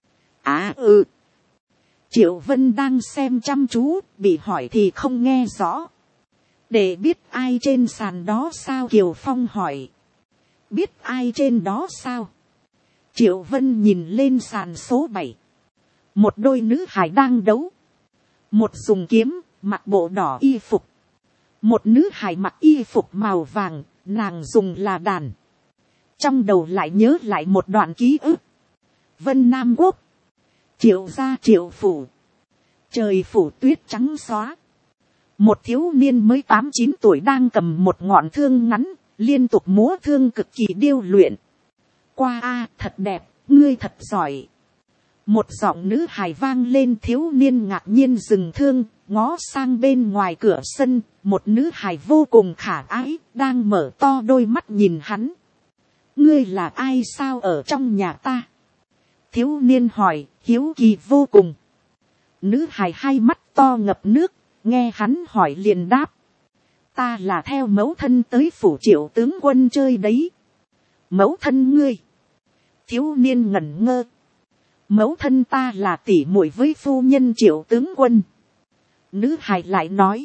À ừ. Triệu Vân đang xem chăm chú, bị hỏi thì không nghe rõ. Để biết ai trên sàn đó sao? Kiều Phong hỏi. Biết ai trên đó sao? Triệu Vân nhìn lên sàn số 7. một đôi nữ hài đang đấu, một dùng kiếm, mặc bộ đỏ y phục, một nữ hài mặc y phục màu vàng, nàng dùng là đàn. Trong đầu lại nhớ lại một đoạn ký ức. Vân Nam Quốc, Triệu gia Triệu phủ, trời phủ tuyết trắng xóa. Một thiếu niên mới 8-9 tuổi đang cầm một ngọn thương ngắn, liên tục múa thương cực kỳ điêu luyện. Qua a, thật đẹp, ngươi thật giỏi. Một giọng nữ hài vang lên, thiếu niên ngạc nhiên dừng thương, ngó sang bên ngoài cửa sân, một nữ hài vô cùng khả ái, đang mở to đôi mắt nhìn hắn. Ngươi là ai sao ở trong nhà ta? Thiếu niên hỏi, hiếu kỳ vô cùng. Nữ hài hai mắt to ngập nước, nghe hắn hỏi liền đáp. Ta là theo mẫu thân tới phủ Triệu tướng quân chơi đấy. Mẫu thân ngươi? Thiếu niên ngẩn ngơ. Mẫu thân ta là tỷ muội với phu nhân Triệu tướng quân. Nữ hài lại nói.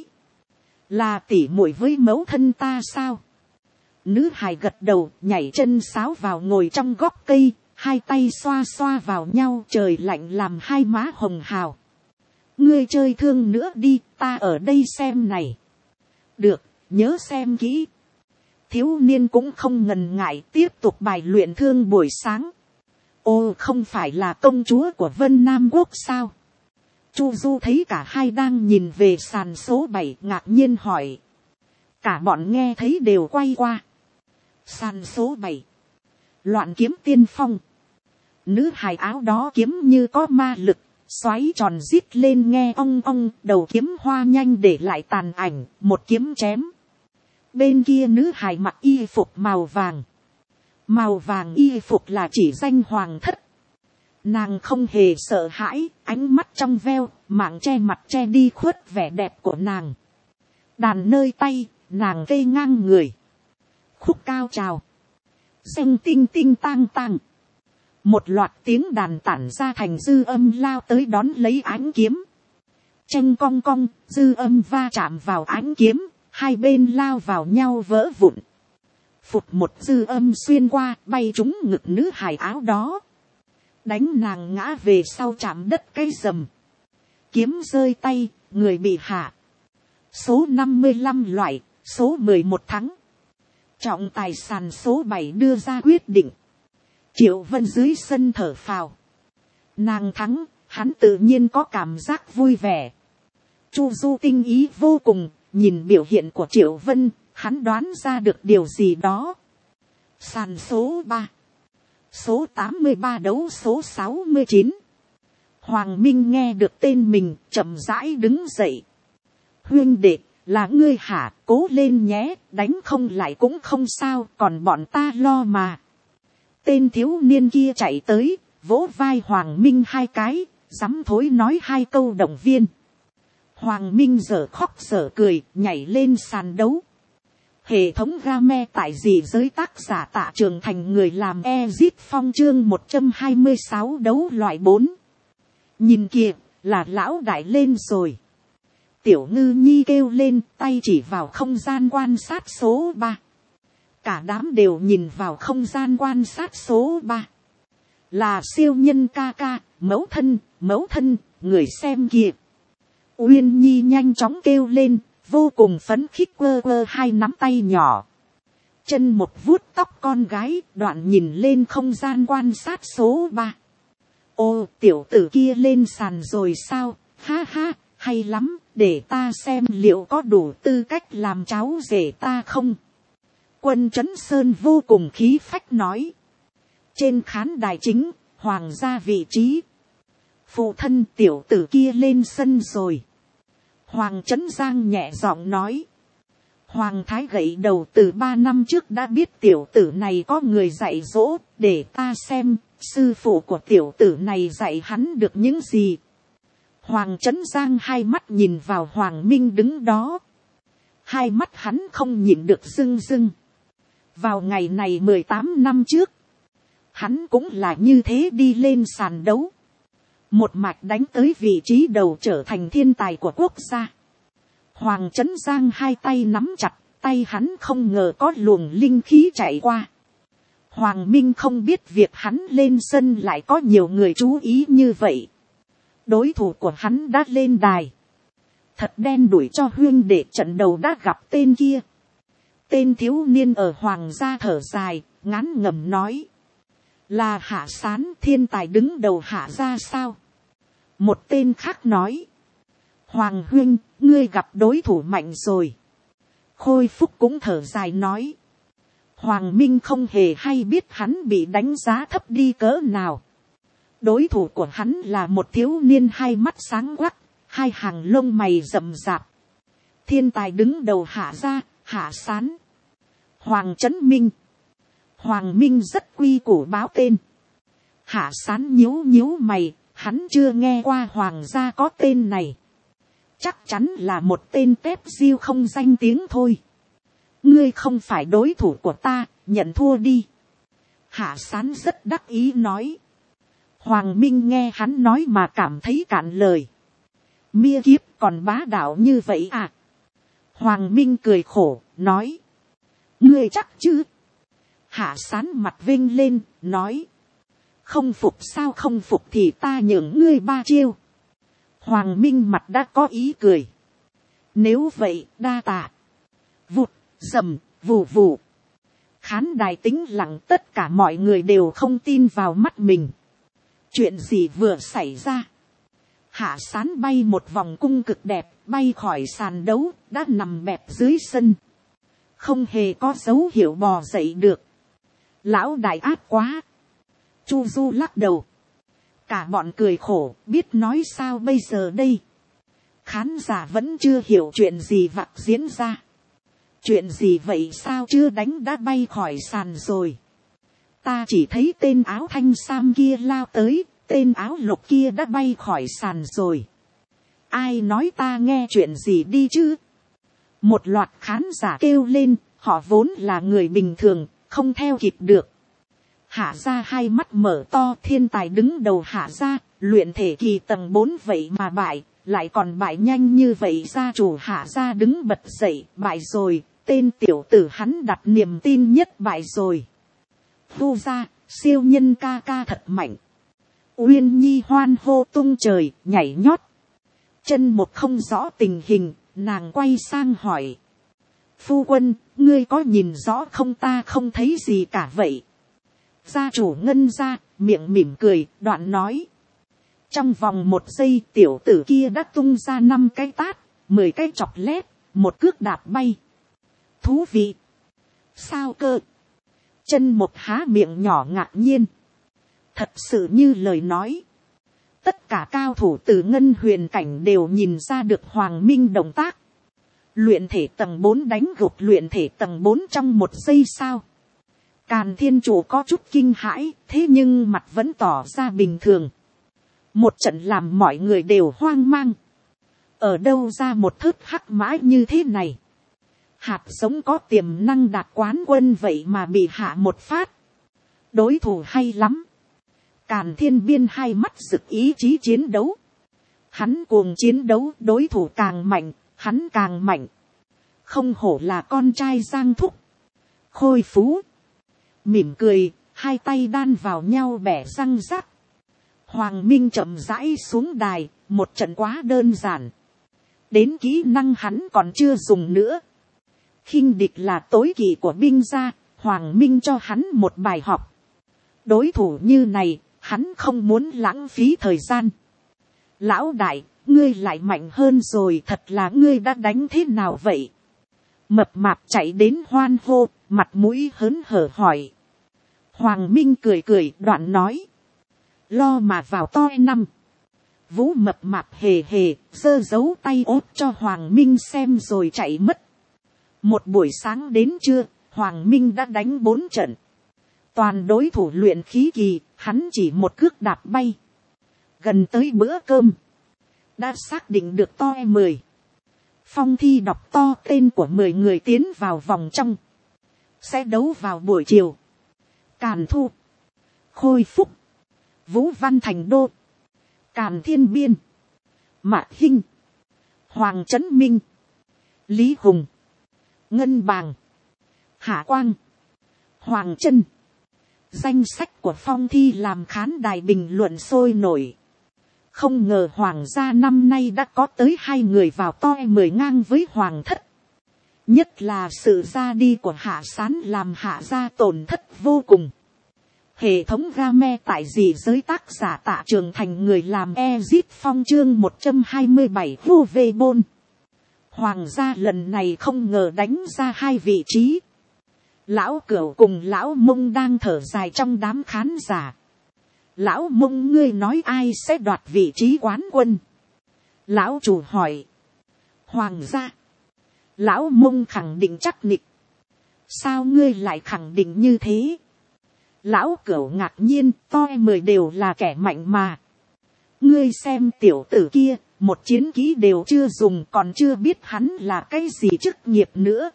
Là tỷ muội với mẫu thân ta sao? Nữ hài gật đầu, nhảy chân sáo vào ngồi trong góc cây, hai tay xoa xoa vào nhau, trời lạnh làm hai má hồng hào. Ngươi chơi thương nữa đi, ta ở đây xem này. Được, nhớ xem kỹ. Thiếu niên cũng không ngần ngại tiếp tục bài luyện thương buổi sáng. Ô, không phải là công chúa của Vân Nam Quốc sao? Chu Du thấy cả hai đang nhìn về sàn số 7, ngạc nhiên hỏi. Cả bọn nghe thấy đều quay qua. Sàn số 7. Loạn kiếm tiên phong. Nữ hài áo đó kiếm như có ma lực, xoáy tròn rít lên nghe ong ong, đầu kiếm hoa nhanh để lại tàn ảnh, một kiếm chém. Bên kia nữ hài mặc y phục màu vàng. Màu vàng y phục là chỉ danh hoàng thất. Nàng không hề sợ hãi, ánh mắt trong veo, mạng che mặt che đi khuất vẻ đẹp của nàng. Đàn nơi tay, nàng cây ngang người. Khúc cao trào. Xanh tinh tinh tang tang. Một loạt tiếng đàn tản ra thành dư âm lao tới đón lấy ánh kiếm. Tranh cong cong, dư âm va chạm vào ánh kiếm, hai bên lao vào nhau vỡ vụn. Phụt một dư âm xuyên qua, bay trúng ngực nữ hài áo đó. Đánh nàng ngã về sau chạm đất cái rầm. Kiếm rơi tay, người bị hạ. Số 55 loại, số 11 thắng. Trọng tài sàn số 7 đưa ra quyết định. Triệu Vân dưới sân thở phào. Nàng thắng, hắn tự nhiên có cảm giác vui vẻ. Chu Du tinh ý vô cùng, nhìn biểu hiện của Triệu Vân, hắn đoán ra được điều gì đó. Sàn số 3. Số 83 đấu số 69. Hoàng Minh nghe được tên mình, chậm rãi đứng dậy. Huynh đệ, là ngươi hả, cố lên nhé, đánh không lại cũng không sao, còn bọn ta lo mà. Tên thiếu niên kia chạy tới, vỗ vai Hoàng Minh hai cái, dám thối nói hai câu động viên. Hoàng Minh dở khóc dở cười, nhảy lên sàn đấu. Hệ thống game tại gì giới tác giả Tạ Trường Thành, người làm Ezit Phong, chương 126 đấu loại 4. Nhìn kìa, là lão đại lên rồi. Tiểu Ngư Nhi kêu lên, tay chỉ vào không gian quan sát số 3. Cả đám đều nhìn vào không gian quan sát số 3. Là siêu nhân ca ca, mẫu thân, người xem kìa. Uyên Nhi nhanh chóng kêu lên, vô cùng phấn khích quơ quơ hai nắm tay nhỏ. Chân một vuốt tóc con gái, đoạn nhìn lên không gian quan sát số 3. Ô, tiểu tử kia lên sàn rồi sao, ha ha, hay lắm, để ta xem liệu có đủ tư cách làm cháu rể ta không. Quân Trấn Sơn vô cùng khí phách nói. Trên khán đài chính, hoàng gia vị trí. Phụ thân tiểu tử kia lên sân rồi. Hoàng Trấn Giang nhẹ giọng nói. Hoàng Thái gậy đầu từ 3 năm trước đã biết tiểu tử này có người dạy dỗ, để ta xem, sư phụ của tiểu tử này dạy hắn được những gì. Hoàng Trấn Giang hai mắt nhìn vào Hoàng Minh đứng đó. Hai mắt hắn không nhìn được rưng rưng. Vào ngày này 18 năm trước, hắn cũng là như thế đi lên sàn đấu. Một mạch đánh tới vị trí đầu trở thành thiên tài của quốc gia. Hoàng Trấn Giang hai tay nắm chặt, tay hắn không ngờ có luồng linh khí chạy qua. Hoàng Minh không biết việc hắn lên sân lại có nhiều người chú ý như vậy. Đối thủ của hắn đã lên đài. Thật đen đuổi cho huyên để trận đầu đã gặp tên kia. Tên thiếu niên ở hoàng gia thở dài, ngán ngẩm nói. Là Hạ Sán, thiên tài đứng đầu Hạ gia sao? Một tên khác nói. Hoàng huynh, ngươi gặp đối thủ mạnh rồi. Khôi Phúc cũng thở dài nói. Hoàng Minh không hề hay biết hắn bị đánh giá thấp đi cỡ nào. Đối thủ của hắn là một thiếu niên hai mắt sáng quắc, hai hàng lông mày rậm rạp. Thiên tài đứng đầu Hạ gia, Hạ Sán. Hoàng Trấn Minh. Hoàng Minh rất quy củ báo tên. Hạ Sán nhíu nhíu mày, hắn chưa nghe qua hoàng gia có tên này. Chắc chắn là một tên tép diêu không danh tiếng thôi. Ngươi không phải đối thủ của ta, nhận thua đi. Hạ Sán rất đắc ý nói. Hoàng Minh nghe hắn nói mà cảm thấy cạn lời. Mia kiếp còn bá đạo như vậy à? Hoàng Minh cười khổ, nói. Ngươi chắc chứ? Hạ Sán mặt vinh lên, nói. Không phục sao, không phục thì ta nhường ngươi 3 chiêu. Hoàng Minh mặt đã có ý cười. Nếu vậy, đa tạ. Vụt, rầm, vù vù. Khán đài tĩnh lặng, tất cả mọi người đều không tin vào mắt mình. Chuyện gì vừa xảy ra? Hạ Sán bay một vòng cung cực đẹp, bay khỏi sàn đấu, đã nằm bẹp dưới sân. Không hề có dấu hiệu bò dậy được. Lão đại ác quá. Chu Du lắc đầu. Cả bọn cười khổ, biết nói sao bây giờ đây. Khán giả vẫn chưa hiểu chuyện gì vặt diễn ra. Chuyện gì vậy, sao chưa đánh đã bay khỏi sàn rồi? Ta chỉ thấy tên áo thanh sam kia lao tới, tên áo lục kia đã bay khỏi sàn rồi. Ai nói ta nghe chuyện gì đi chứ? Một loạt khán giả kêu lên, họ vốn là người bình thường, không theo kịp được. Hạ gia hai mắt mở to, thiên tài đứng đầu Hạ gia, luyện thể kỳ tầng 4 vậy mà bại, lại còn bại nhanh như vậy. Gia chủ Hạ gia đứng bật dậy, bại rồi, tên tiểu tử hắn đặt niềm tin nhất bại rồi. Vu gia, siêu nhân ca ca thật mạnh. Uyên Nhi hoan hô tung trời, nhảy nhót. Chân một không rõ tình hình, nàng quay sang hỏi. Phu quân, ngươi có nhìn rõ không? Ta không thấy gì cả vậy. Gia chủ Ngân gia, miệng mỉm cười, đoạn nói. Trong vòng 1 giây tiểu tử kia đã tung ra 5 cái tát, 10 cái chọc lét, một cước đạp bay. Thú vị. Sao cơ? Chân một há miệng nhỏ ngạc nhiên. Thật sự như lời nói. Tất cả cao thủ từ Ngân Huyền cảnh đều nhìn ra được Hoàng Minh động tác. Luyện thể tầng 4 đánh gục luyện thể tầng 4 trong 1 giây sao? Càn Thiên Chủ có chút kinh hãi, thế nhưng mặt vẫn tỏ ra bình thường. Một trận làm mọi người đều hoang mang. Ở đâu ra một thớt hắc mã như thế này? Hạt giống có tiềm năng đạt quán quân vậy mà bị hạ một phát. Đối thủ hay lắm. Càn Thiên Biên hai mắt rực ý chí chiến đấu. Hắn cuồng chiến đấu, đối thủ càng mạnh, hắn càng mạnh. Không hổ là con trai Giang Thúc. Khôi Phú mỉm cười, hai tay đan vào nhau bẻ răng rắc. Hoàng Minh chậm rãi xuống đài, một trận quá đơn giản. Đến kỹ năng hắn còn chưa dùng nữa. Khinh địch là tối kỵ của binh gia, Hoàng Minh cho hắn một bài học. Đối thủ như này, hắn không muốn lãng phí thời gian. Lão đại, ngươi lại mạnh hơn rồi, thật là ngươi đã đánh thế nào vậy? Mập mạp chạy đến hoan hô, mặt mũi hớn hở hỏi. Hoàng Minh cười cười, đoạn nói. Lo mà vào toi năm. Vũ mập mạp hề hề, giơ dấu tay ốt cho Hoàng Minh xem rồi chạy mất. Một buổi sáng đến trưa, Hoàng Minh đã đánh 4 trận. Toàn đối thủ luyện khí kỳ, hắn chỉ một cước đạp bay. Gần tới bữa cơm, đã xác định được toi 10. Phong thi đọc to tên của 10 người tiến vào vòng trong. Sẽ đấu vào buổi chiều. Càn Thu, Khôi Phúc, Vũ Văn Thành Đô, Càn Thiên Biên, Mạc Hinh, Hoàng Trấn Minh, Lý Hùng, Ngân Bàng, Hạ Quang, Hoàng Trân. Danh sách của phong thi làm khán đài bình luận sôi nổi. Không ngờ hoàng gia năm nay đã có tới 2 người vào toi 10 ngang với hoàng thất. Nhất là sự ra đi của Hạ Sán làm Hạ gia tổn thất vô cùng. Hệ thống game tại gì giới tác giả Tạ Trường Thành người làm Ezip Phong chương 127 vô về bôn. Hoàng gia lần này không ngờ đánh ra 2 vị trí. Lão Cửu cùng Lão Mông đang thở dài trong đám khán giả. Lão Mông, ngươi nói ai sẽ đoạt vị trí quán quân? Lão chủ hỏi. Hoàng gia. Lão Mông khẳng định chắc nịch. Sao ngươi lại khẳng định như thế? Lão Cửu ngạc nhiên, toi 10 đều là kẻ mạnh mà. Ngươi xem tiểu tử kia, một chiến kỹ đều chưa dùng, còn chưa biết hắn là cái gì chức nghiệp nữa.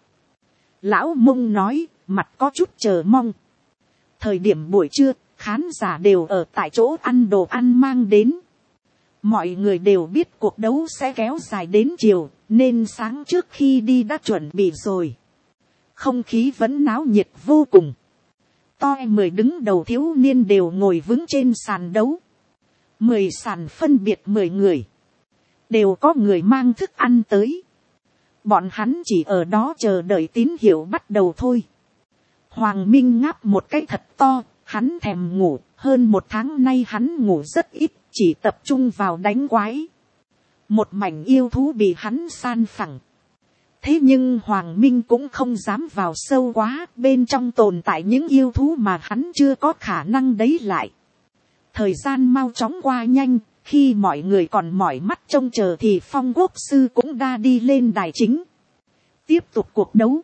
Lão Mông nói, mặt có chút chờ mong. Thời điểm buổi trưa, khán giả đều ở tại chỗ ăn đồ ăn mang đến. Mọi người đều biết cuộc đấu sẽ kéo dài đến chiều, nên sáng trước khi đi đã chuẩn bị rồi. Không khí vẫn náo nhiệt vô cùng. Toi 10 đứng đầu thiếu niên đều ngồi vững trên sàn đấu. 10 sàn phân biệt 10 người. Đều có người mang thức ăn tới. Bọn hắn chỉ ở đó chờ đợi tín hiệu bắt đầu thôi. Hoàng Minh ngáp một cái thật to, hắn thèm ngủ, hơn 1 tháng nay hắn ngủ rất ít, chỉ tập trung vào đánh quái. Một mảnh yêu thú bị hắn san phẳng. Thế nhưng Hoàng Minh cũng không dám vào sâu quá, bên trong tồn tại những yêu thú mà hắn chưa có khả năng đấy lại. Thời gian mau chóng qua nhanh, khi mọi người còn mỏi mắt trông chờ thì Phong Quốc sư cũng đã đi lên đài chính. Tiếp tục cuộc đấu.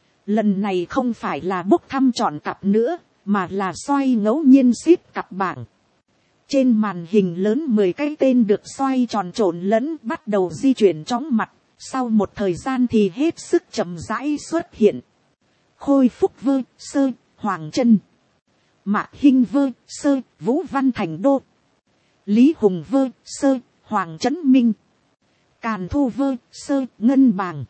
Lần này không phải là bốc thăm chọn cặp nữa, mà là xoay ngẫu nhiên xếp cặp bảng. Trên màn hình lớn 10 cái tên được xoay tròn trộn lẫn bắt đầu di chuyển chóng mặt. Sau một thời gian thì hết sức chậm rãi xuất hiện. Khôi Phúc vơ, sơ, Hoàng Trân. Mạc Hinh vơ, sơ, Vũ Văn Thành Đô. Lý Hùng vơ, sơ, Hoàng Trấn Minh. Càn Thu vơ, sơ, Ngân Bàng.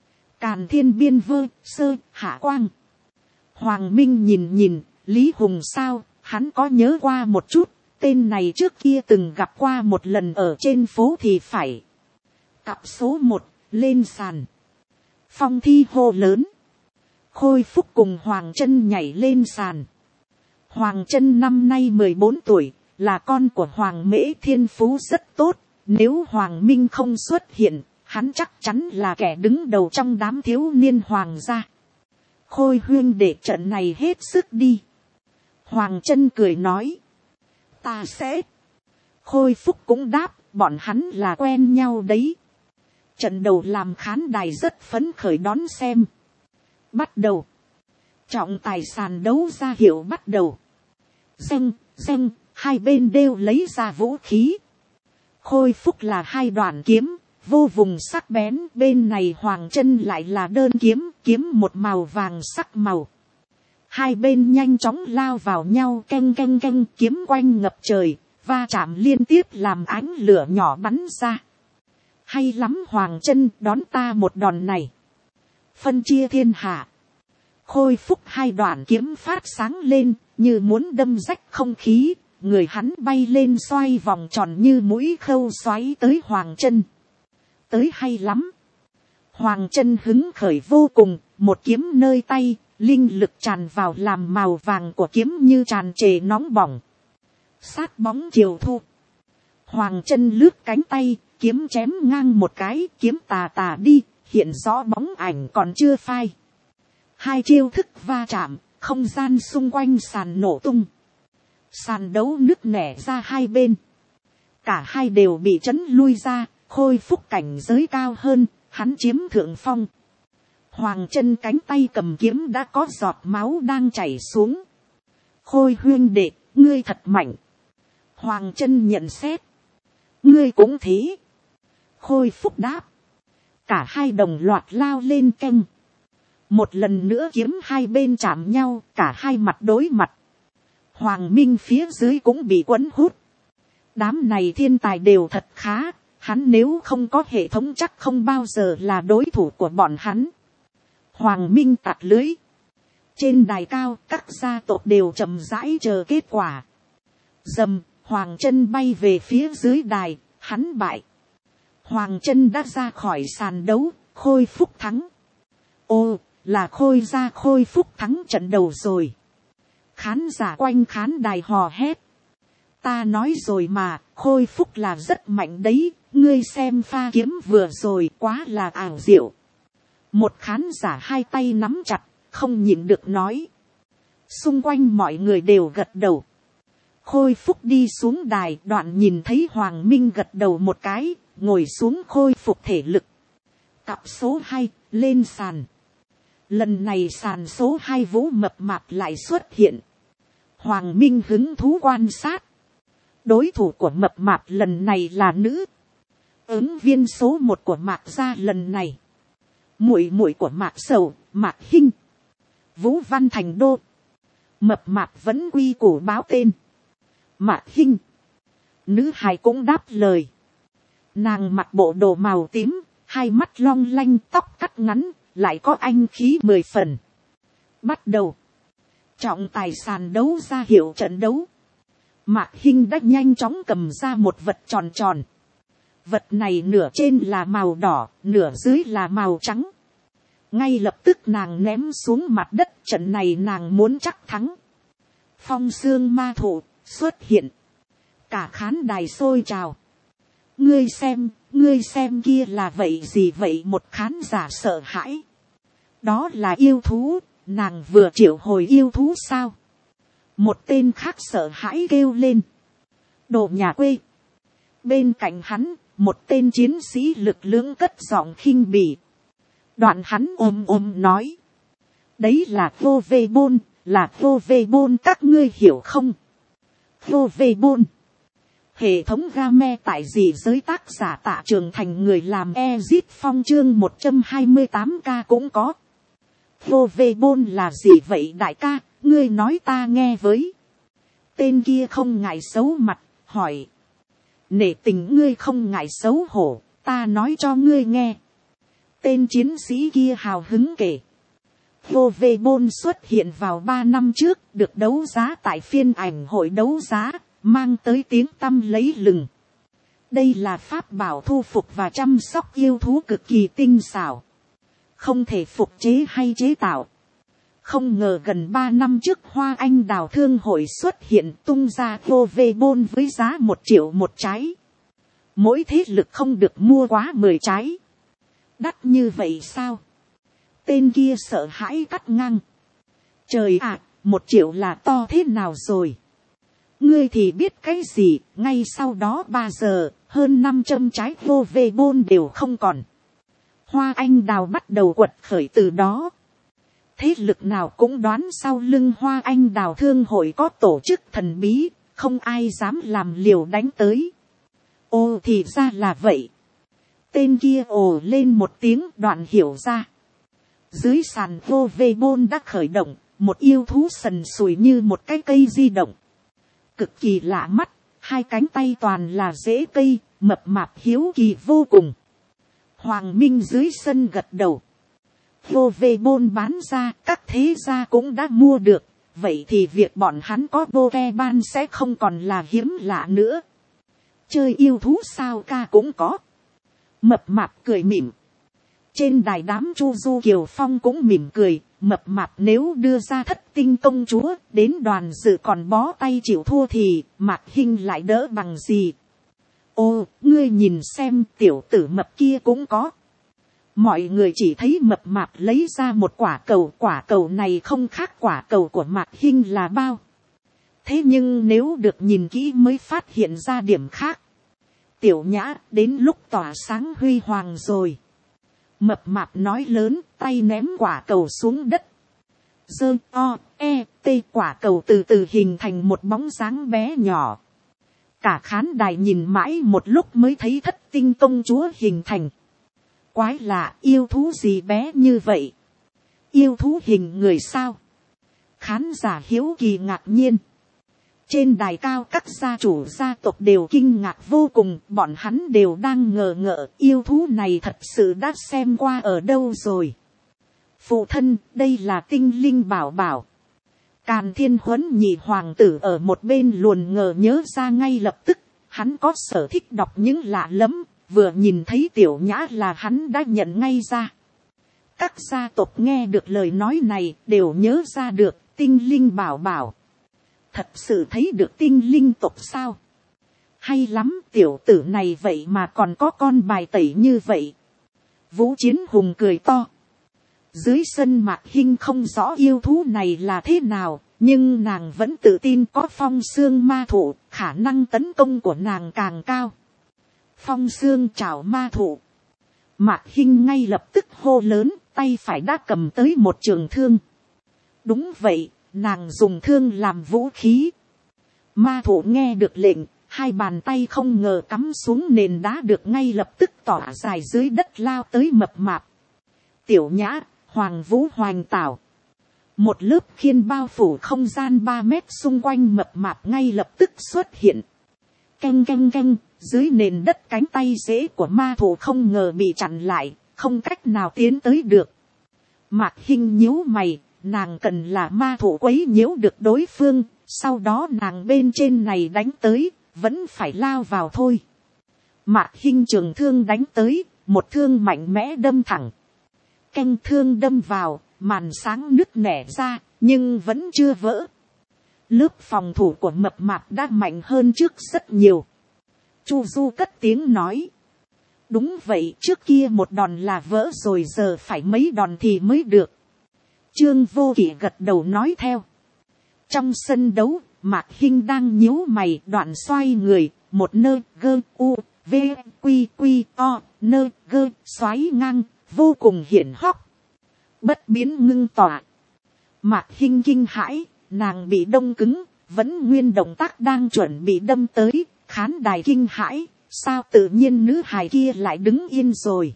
Càn Thiên Biên vơ, sơ, Hạ Quang. Hoàng Minh nhìn, Lý Hùng sao, hắn có nhớ qua một chút, tên này trước kia từng gặp qua một lần ở trên phố thì phải. Cặp số 1, lên sàn. Phong Thi hô lớn. Khôi Phúc cùng Hoàng Trân nhảy lên sàn. Hoàng Trân năm nay 14 tuổi, là con của Hoàng Mễ, thiên phú rất tốt. Nếu Hoàng Minh không xuất hiện, hắn chắc chắn là kẻ đứng đầu trong đám thiếu niên hoàng gia. Khôi huyên để trận này hết sức đi. Hoàng Trân cười nói. Ta sẽ. Khôi Phúc cũng đáp, bọn hắn là quen nhau đấy. Trận đầu làm khán đài rất phấn khởi đón xem. Bắt đầu. Trọng tài sàn đấu ra hiệu bắt đầu. Reng, hai bên đều lấy ra vũ khí. Khôi Phúc là 2 đoạn kiếm, vô vùng sắc bén. Bên này Hoàng Trân lại là đơn kiếm, kiếm một màu vàng sắc màu. Hai bên nhanh chóng lao vào nhau, canh, kiếm quanh ngập trời, va chạm liên tiếp làm ánh lửa nhỏ bắn ra. Hay lắm Hoàng Trân, đón ta một đòn này. Phân chia thiên hạ. Khôi Phúc 2 đoạn kiếm phát sáng lên, như muốn đâm rách không khí, người hắn bay lên xoay vòng tròn như mũi khâu xoáy tới Hoàng Trân. Tới hay lắm. Hoàng Trân hứng khởi vô cùng, một kiếm nơi tay, linh lực tràn vào làm màu vàng của kiếm như tràn trề nóng bỏng. Sát bóng chiều thu. Hoàng Trân lướt cánh tay, kiếm chém ngang một cái, kiếm tà đi, hiện rõ bóng ảnh còn chưa phai. 2 chiêu thức va chạm, không gian xung quanh sàn nổ tung. Sàn đấu nứt nẻ ra hai bên. Cả hai đều bị chấn lui ra, Khôi Phúc cảnh giới cao hơn, hắn chiếm thượng phong. Hoàng Trân cánh tay cầm kiếm đã có giọt máu đang chảy xuống. Khôi huyên đệ, ngươi thật mạnh. Hoàng Trân nhận xét. Ngươi cũng thế. Khôi Phúc đáp. Cả hai đồng loạt lao lên canh. Một lần nữa kiếm hai bên chạm nhau, cả hai mặt đối mặt. Hoàng Minh phía dưới cũng bị quấn hút. Đám này thiên tài đều thật khá, hắn nếu không có hệ thống chắc không bao giờ là đối thủ của bọn hắn. Hoàng Minh tạt lưới. Trên đài cao, các gia tộc đều chậm rãi chờ kết quả. Dầm, Hoàng Chân bay về phía dưới đài, hắn bại. Hoàng Chân đã ra khỏi sàn đấu, Khôi Phúc thắng. Ô, là Khôi gia Khôi Phúc thắng trận đầu rồi. Khán giả quanh khán đài hò hét. Ta nói rồi mà, Khôi Phúc là rất mạnh đấy, ngươi xem pha kiếm vừa rồi quá là ảo diệu. Một khán giả hai tay nắm chặt, không nhịn được nói. Xung quanh mọi người đều gật đầu. Khôi Phúc đi xuống đài, đoạn nhìn thấy Hoàng Minh gật đầu một cái, ngồi xuống khôi phục thể lực. Cặp số 2, lên sàn. Lần này sàn số 2 Vũ Mập Mạp lại xuất hiện. Hoàng Minh hứng thú quan sát. Đối thủ của Mập Mạp lần này là nữ. Ứng viên số 1 của Mạc gia lần này. Muội muội của Mạc Sầu, Mạc Hinh. Vũ Văn Thành Đô. Mập Mạp vẫn quy củ báo tên. Mạc Hinh. Nữ hài cũng đáp lời. Nàng mặc bộ đồ màu tím, hai mắt long lanh, tóc cắt ngắn, lại có anh khí 10 phần. Bắt đầu. Trọng tài sàn đấu ra hiệu trận đấu. Mạc Hinh đã nhanh chóng cầm ra một vật tròn tròn. Vật này nửa trên là màu đỏ, nửa dưới là màu trắng. Ngay lập tức nàng ném xuống mặt đất, trận này nàng muốn chắc thắng. Phong xương ma thụ xuất hiện. Cả khán đài sôi trào. Ngươi xem kia là vậy gì vậy, một khán giả sợ hãi. Đó là yêu thú, nàng vừa triệu hồi yêu thú sao? Một tên khác sợ hãi kêu lên. Đồ nhà quê. Bên cạnh hắn, một tên chiến sĩ lực lưỡng cất giọng khinh bỉ. Đoạn hắn ôm nói. Đấy là vô vê bôn, là vô vê bôn, các ngươi hiểu không? Vô vê bôn. Hệ thống game tại dị giới, tác giả Tạ Trường Thành, người làm Ezit Phong, chương 128k cũng có. Vô vê bôn là gì vậy đại ca, ngươi nói ta nghe với. Tên kia không ngại xấu mặt, hỏi. Nể tình ngươi không ngại xấu hổ, ta nói cho ngươi nghe. Tên chiến sĩ kia hào hứng kể. Vô vê bôn xuất hiện vào 3 năm trước, được đấu giá tại phiên ảnh hội đấu giá, mang tới tiếng tăm lấy lừng. Đây là pháp bảo thu phục và chăm sóc yêu thú cực kỳ tinh xảo. Không thể phục chế hay chế tạo. Không ngờ gần 3 năm trước Hoa Anh Đào Thương hội xuất hiện, tung ra vô vê bôn với giá 1 triệu một trái. Mỗi thế lực không được mua quá 10 trái. Đắt như vậy sao? Tên kia sợ hãi cắt ngang. Trời ạ, 1 triệu là to thế nào rồi? Ngươi thì biết cái gì, ngay sau đó 3 giờ, hơn 500 trái vô vê bôn đều không còn. Hoa Anh Đào bắt đầu quật khởi từ đó. Thế lực nào cũng đoán sau lưng Hoa Anh Đào Thương hội có tổ chức thần bí, không ai dám làm liều đánh tới. Ồ, thì ra là vậy. Tên kia ồ lên một tiếng, đoạn hiểu ra. Dưới sàn vô vê bôn đã khởi động, một yêu thú sần sùi như một cái cây di động. Cực kỳ lạ mắt, hai cánh tay toàn là rễ cây, mập mạp hiếu kỳ vô cùng. Hoàng Minh dưới sân gật đầu. Vô vê bôn bán ra, các thế gia cũng đã mua được, vậy thì việc bọn hắn có vô ve ban sẽ không còn là hiếm lạ nữa. Chơi yêu thú sao ca cũng có. Mập mạp cười mỉm. Trên đài đám Chu Du Kiều Phong cũng mỉm cười. Mập mạp nếu đưa ra Thất Tinh công chúa, đến đoàn dự còn bó tay chịu thua thì Mạc Hinh lại đỡ bằng gì. Ô, ngươi nhìn xem, tiểu tử mập kia cũng có. Mọi người chỉ thấy mập mạp lấy ra một quả cầu này không khác quả cầu của Mạc Hinh là bao. Thế nhưng nếu được nhìn kỹ mới phát hiện ra điểm khác. Tiểu Nhã, đến lúc tỏa sáng huy hoàng rồi. Mập mạp nói lớn, tay ném quả cầu xuống đất. Dơ o, e, t, quả cầu từ từ hình thành một bóng dáng bé nhỏ. Cả khán đài nhìn mãi một lúc mới thấy Thất Tinh công chúa hình thành. Quái lạ, yêu thú gì bé như vậy? Yêu thú hình người sao? Khán giả hiếu kỳ ngạc nhiên. Trên đài cao các gia chủ gia tộc đều kinh ngạc vô cùng, bọn hắn đều đang ngờ ngợ yêu thú này thật sự đã xem qua ở đâu rồi. Phụ thân, đây là tinh linh bảo bảo. Càn Thiên Huấn nhị hoàng tử ở một bên luồn ngờ nhớ ra ngay lập tức, hắn có sở thích đọc những lạ lẫm, vừa nhìn thấy Tiểu Nhã là hắn đã nhận ngay ra. Các gia tộc nghe được lời nói này đều nhớ ra được Tinh Linh bảo bảo. Thật sự thấy được Tinh Linh tộc sao? Hay lắm, tiểu tử này vậy mà còn có con bài tẩy như vậy. Vũ Chiến Hùng cười to. Dưới sân Mạc Hinh không rõ yêu thú này là thế nào, nhưng nàng vẫn tự tin có phong xương ma thụ, khả năng tấn công của nàng càng cao. Phong xương chảo ma thụ. Mạc Hinh ngay lập tức hô lớn, tay phải đã cầm tới một trường thương. Đúng vậy, nàng dùng thương làm vũ khí. Ma thụ nghe được lệnh, hai bàn tay không ngờ cắm xuống nền đá được ngay lập tức tỏa dài dưới đất lao tới mập mạp. Tiểu Nhã, Hoàng Vũ Hoành Tảo. Một lớp khiên bao phủ không gian 3 mét xung quanh mập mạp ngay lập tức xuất hiện. Canh canh canh, dưới nền đất cánh tay rễ của ma thủ không ngờ bị chặn lại, không cách nào tiến tới được. Mạc Hinh nhíu mày, nàng cần là ma thủ quấy nhiễu được đối phương, sau đó nàng bên trên này đánh tới, vẫn phải lao vào thôi. Mạc Hinh trường thương đánh tới, một thương mạnh mẽ đâm thẳng. Canh thương đâm vào, màn sáng nứt nẻ ra, nhưng vẫn chưa vỡ. Lớp phòng thủ của mập mạp đã mạnh hơn trước rất nhiều. Chu Du cất tiếng nói. Đúng vậy, trước kia một đòn là vỡ rồi, giờ phải mấy đòn thì mới được. Trương Vô Kỵ gật đầu nói theo. Trong sân đấu, Mạc Hinh đang nhíu mày, đoạn xoay người, một nơ gơ u v q q o nơ gơ xoáy ngang, vô cùng hiển hóc. Bất biến ngưng tỏa. Mạc Hinh kinh hãi, nàng bị đông cứng, vẫn nguyên động tác đang chuẩn bị đâm tới, khán đài kinh hãi, sao tự nhiên nữ hài kia lại đứng yên rồi.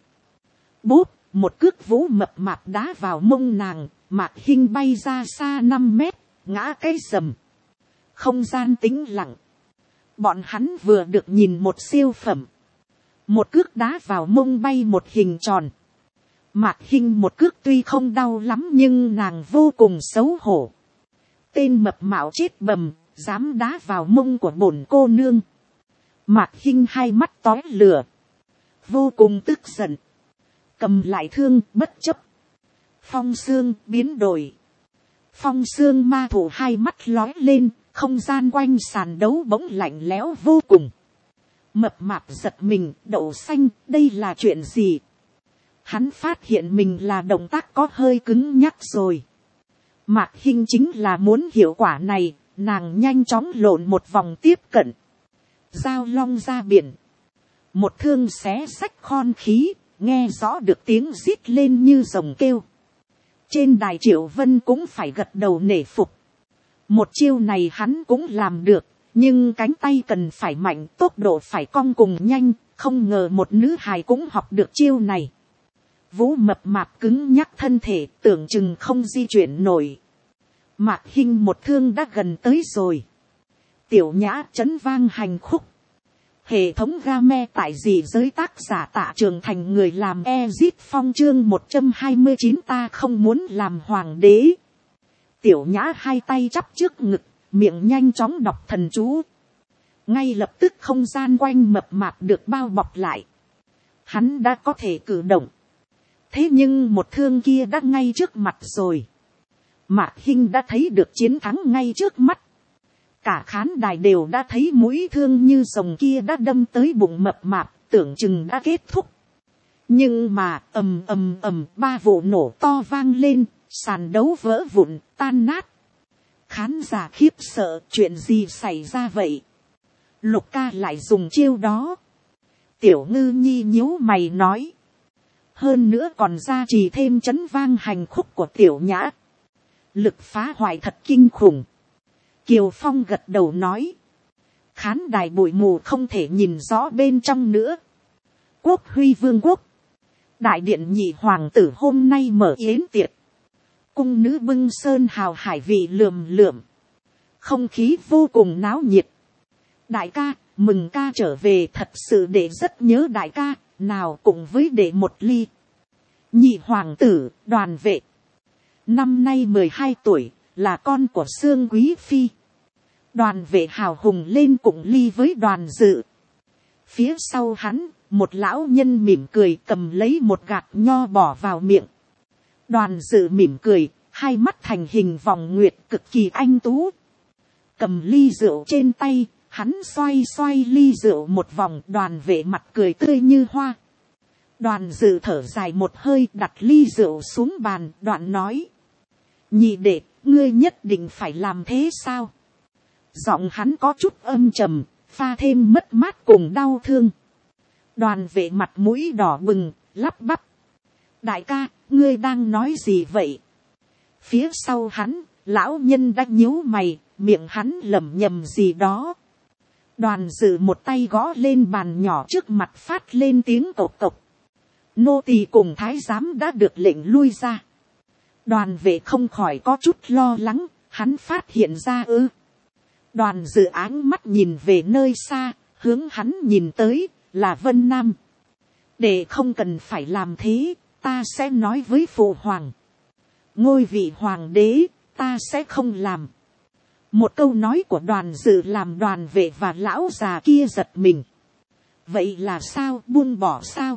Bốp, một cước vũ mập mạp đá vào mông nàng, Mạc Hinh bay ra xa 5 mét, ngã cái rầm. Không gian tĩnh lặng. Bọn hắn vừa được nhìn một siêu phẩm. Một cước đá vào mông bay một hình tròn. Mạc Hinh một cước tuy không đau lắm nhưng nàng vô cùng xấu hổ. Tên mập mạo chết bầm, dám đá vào mông của bổn cô nương. Mạc Hinh hai mắt tóe lửa. Vô cùng tức giận. Cầm lại thương bất chấp. Phong xương biến đổi. Phong xương ma thủ hai mắt lóe lên, không gian quanh sàn đấu bỗng lạnh lẽo vô cùng. Mập mạp giật mình, đậu xanh, đây là chuyện gì? Hắn phát hiện mình là động tác có hơi cứng nhắc rồi. Mạc Hinh chính là muốn hiệu quả này, nàng nhanh chóng lộn một vòng tiếp cận. Giao long ra biển. Một thương xé xách khon khí, nghe rõ được tiếng rít lên như rồng kêu. Trên đài Triệu Vân cũng phải gật đầu nể phục. Một chiêu này hắn cũng làm được, nhưng cánh tay cần phải mạnh, tốc độ phải cong cùng nhanh, không ngờ một nữ hài cũng học được chiêu này. Vũ mập mạp cứng nhắc thân thể, tưởng chừng không di chuyển nổi. Mạc Hinh một thương đã gần tới rồi. Tiểu Nhã chấn vang hành khúc. Hệ thống game tại gì giới tác giả Tạ Trường Thành, người làm Ezit Phong chương 129, ta không muốn làm hoàng đế. Tiểu Nhã hai tay chắp trước ngực, miệng nhanh chóng đọc thần chú. Ngay lập tức không gian quanh mập mạp được bao bọc lại. Hắn đã có thể cử động. Thế nhưng một thương kia đã ngay trước mặt rồi. Mạc Hinh đã thấy được chiến thắng ngay trước mắt. Cả khán đài đều đã thấy mũi thương như rồng kia đã đâm tới bụng mập mạp, tưởng chừng đã kết thúc. Nhưng mà ầm ầm ầm, 3 vụ nổ to vang lên, sàn đấu vỡ vụn, tan nát. Khán giả khiếp sợ, chuyện gì xảy ra vậy? Lục ca lại dùng chiêu đó. Tiểu Ngư Nhi nhíu mày nói. Hơn nữa còn gia trì thêm chấn vang hành khúc của Tiểu Nhã. Lực phá hoại thật kinh khủng. Kiều Phong gật đầu nói. Khán đài bụi mù không thể nhìn rõ bên trong nữa. Quốc Huy Vương quốc. Đại điện nhị hoàng tử hôm nay mở yến tiệc. Cung nữ bưng sơn hào hải vị lườm lượm. Không khí vô cùng náo nhiệt. Đại ca, mừng ca trở về, thật sự đệ rất nhớ đại ca, nào cùng với đệ một ly. Nhị hoàng tử, Đoàn Vệ. Năm nay 12 tuổi, là con của Sương Quý Phi. Đoàn vệ hào hùng lên cụng ly với Đoàn Dự. Phía sau hắn, một lão nhân mỉm cười cầm lấy một gạt nho bỏ vào miệng. Đoàn Dự mỉm cười, hai mắt thành hình vòng nguyệt cực kỳ anh tú. Cầm ly rượu trên tay, hắn xoay xoay ly rượu một vòng, Đoàn vệ mặt cười tươi như hoa. Đoàn Dự thở dài một hơi, đặt ly rượu xuống bàn, đoạn nói: nhị đệ, ngươi nhất định phải làm thế sao? Giọng hắn có chút âm trầm, pha thêm mất mát cùng đau thương. Đoàn vệ mặt mũi đỏ bừng, lắp bắp: đại ca, ngươi đang nói gì vậy? Phía sau hắn, lão nhân đã nhíu mày, miệng hắn lẩm nhẩm gì đó. Đoàn Dự một tay gõ lên bàn nhỏ trước mặt, phát lên tiếng cộc cộc. Nô tỳ cùng thái giám đã được lệnh lui ra. Đoàn vệ không khỏi có chút lo lắng, hắn phát hiện ra ư? Đoàn Dự áng mắt nhìn về nơi xa, hướng hắn nhìn tới, là Vân Nam. Để không cần phải làm thế, ta sẽ nói với phụ hoàng. Ngôi vị hoàng đế, ta sẽ không làm. Một câu nói của Đoàn Dự làm Đoàn vệ và lão già kia giật mình. Vậy là sao, buông bỏ sao?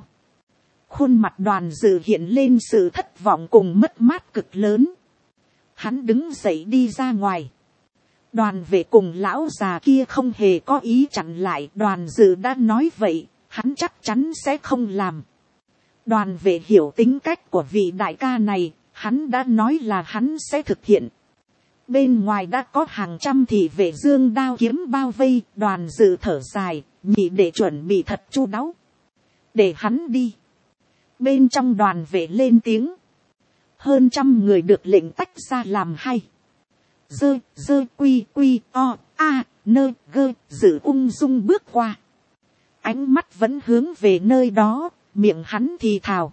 Khuôn mặt Đoàn Dự hiện lên sự thất vọng cùng mất mát cực lớn. Hắn đứng dậy đi ra ngoài. Đoàn vệ cùng lão già kia không hề có ý chặn lại. Đoàn Dự đã nói vậy, hắn chắc chắn sẽ không làm. Đoàn vệ hiểu tính cách của vị đại ca này, hắn đã nói là hắn sẽ thực hiện. Bên ngoài đã có hàng trăm thị vệ dương đao kiếm bao vây. Đoàn Dự thở dài, nhị để chuẩn bị thật chu đáo. Để hắn đi. Bên trong đoàn vệ lên tiếng. Hơn trăm người được lệnh tách ra làm hai. Dơ, quy, o, a, nơ, gơ, Dự ung dung bước qua. Ánh mắt vẫn hướng về nơi đó, miệng hắn thì thào.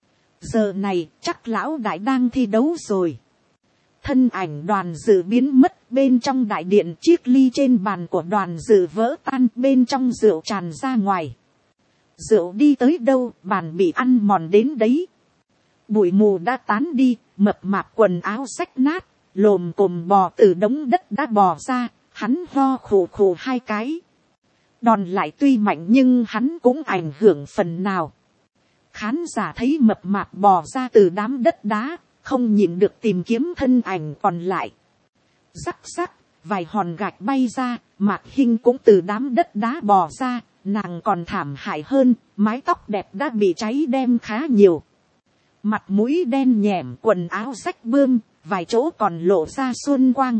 Giờ này chắc lão đại đang thi đấu rồi. Thân ảnh Đoàn Dự biến mất bên trong đại điện, chiếc ly trên bàn của Đoàn Dự vỡ tan, bên trong rượu tràn ra ngoài. Rượu đi tới đâu, bàn bị ăn mòn đến đấy. Bụi mù đã tán đi, mập mạp quần áo rách nát, lồm cồm bò từ đống đất đã bò ra, hắn ho khổ khổ hai cái. Đòn lại tuy mạnh nhưng hắn cũng ảnh hưởng phần nào. Khán giả thấy mập mạp bò ra từ đám đất đá, không nhìn được tìm kiếm thân ảnh còn lại. Rắc rắc, vài hòn gạch bay ra, Mạc Hinh cũng từ đám đất đá bò ra, nàng còn thảm hại hơn, mái tóc đẹp đã bị cháy đen khá nhiều. Mặt mũi đen nhẻm, quần áo rách bươm, vài chỗ còn lộ ra xuân quang.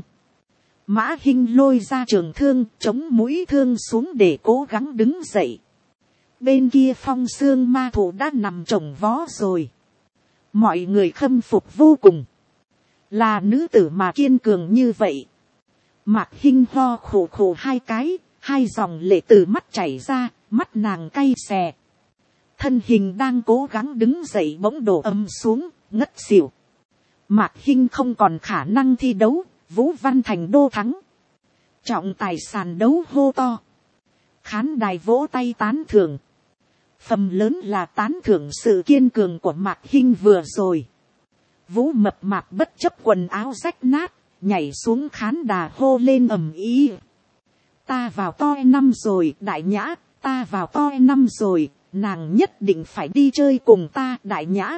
Mã Hinh lôi ra trường thương, chống mũi thương xuống để cố gắng đứng dậy. Bên kia Phong Xương Ma Thụ đã nằm chồng vó rồi. Mọi người khâm phục vô cùng. Là nữ tử mà kiên cường như vậy. Mạc Hinh ho khổ khổ hai cái, hai dòng lệ từ mắt chảy ra, mắt nàng cay xè. Thân hình đang cố gắng đứng dậy bỗng đổ ầm xuống, ngất xỉu. Mạc Hinh không còn khả năng thi đấu, Vũ Văn Thành đô thắng. Trọng tài sàn đấu hô to. Khán đài vỗ tay tán thưởng. Phần lớn là tán thưởng sự kiên cường của Mạc Hinh vừa rồi. Vũ mập mạp bất chấp quần áo rách nát, nhảy xuống khán đài hô lên ầm ĩ. Ta vào toi năm rồi, Đại Nhã, ta vào toi năm rồi, nàng nhất định phải đi chơi cùng ta, Đại Nhã.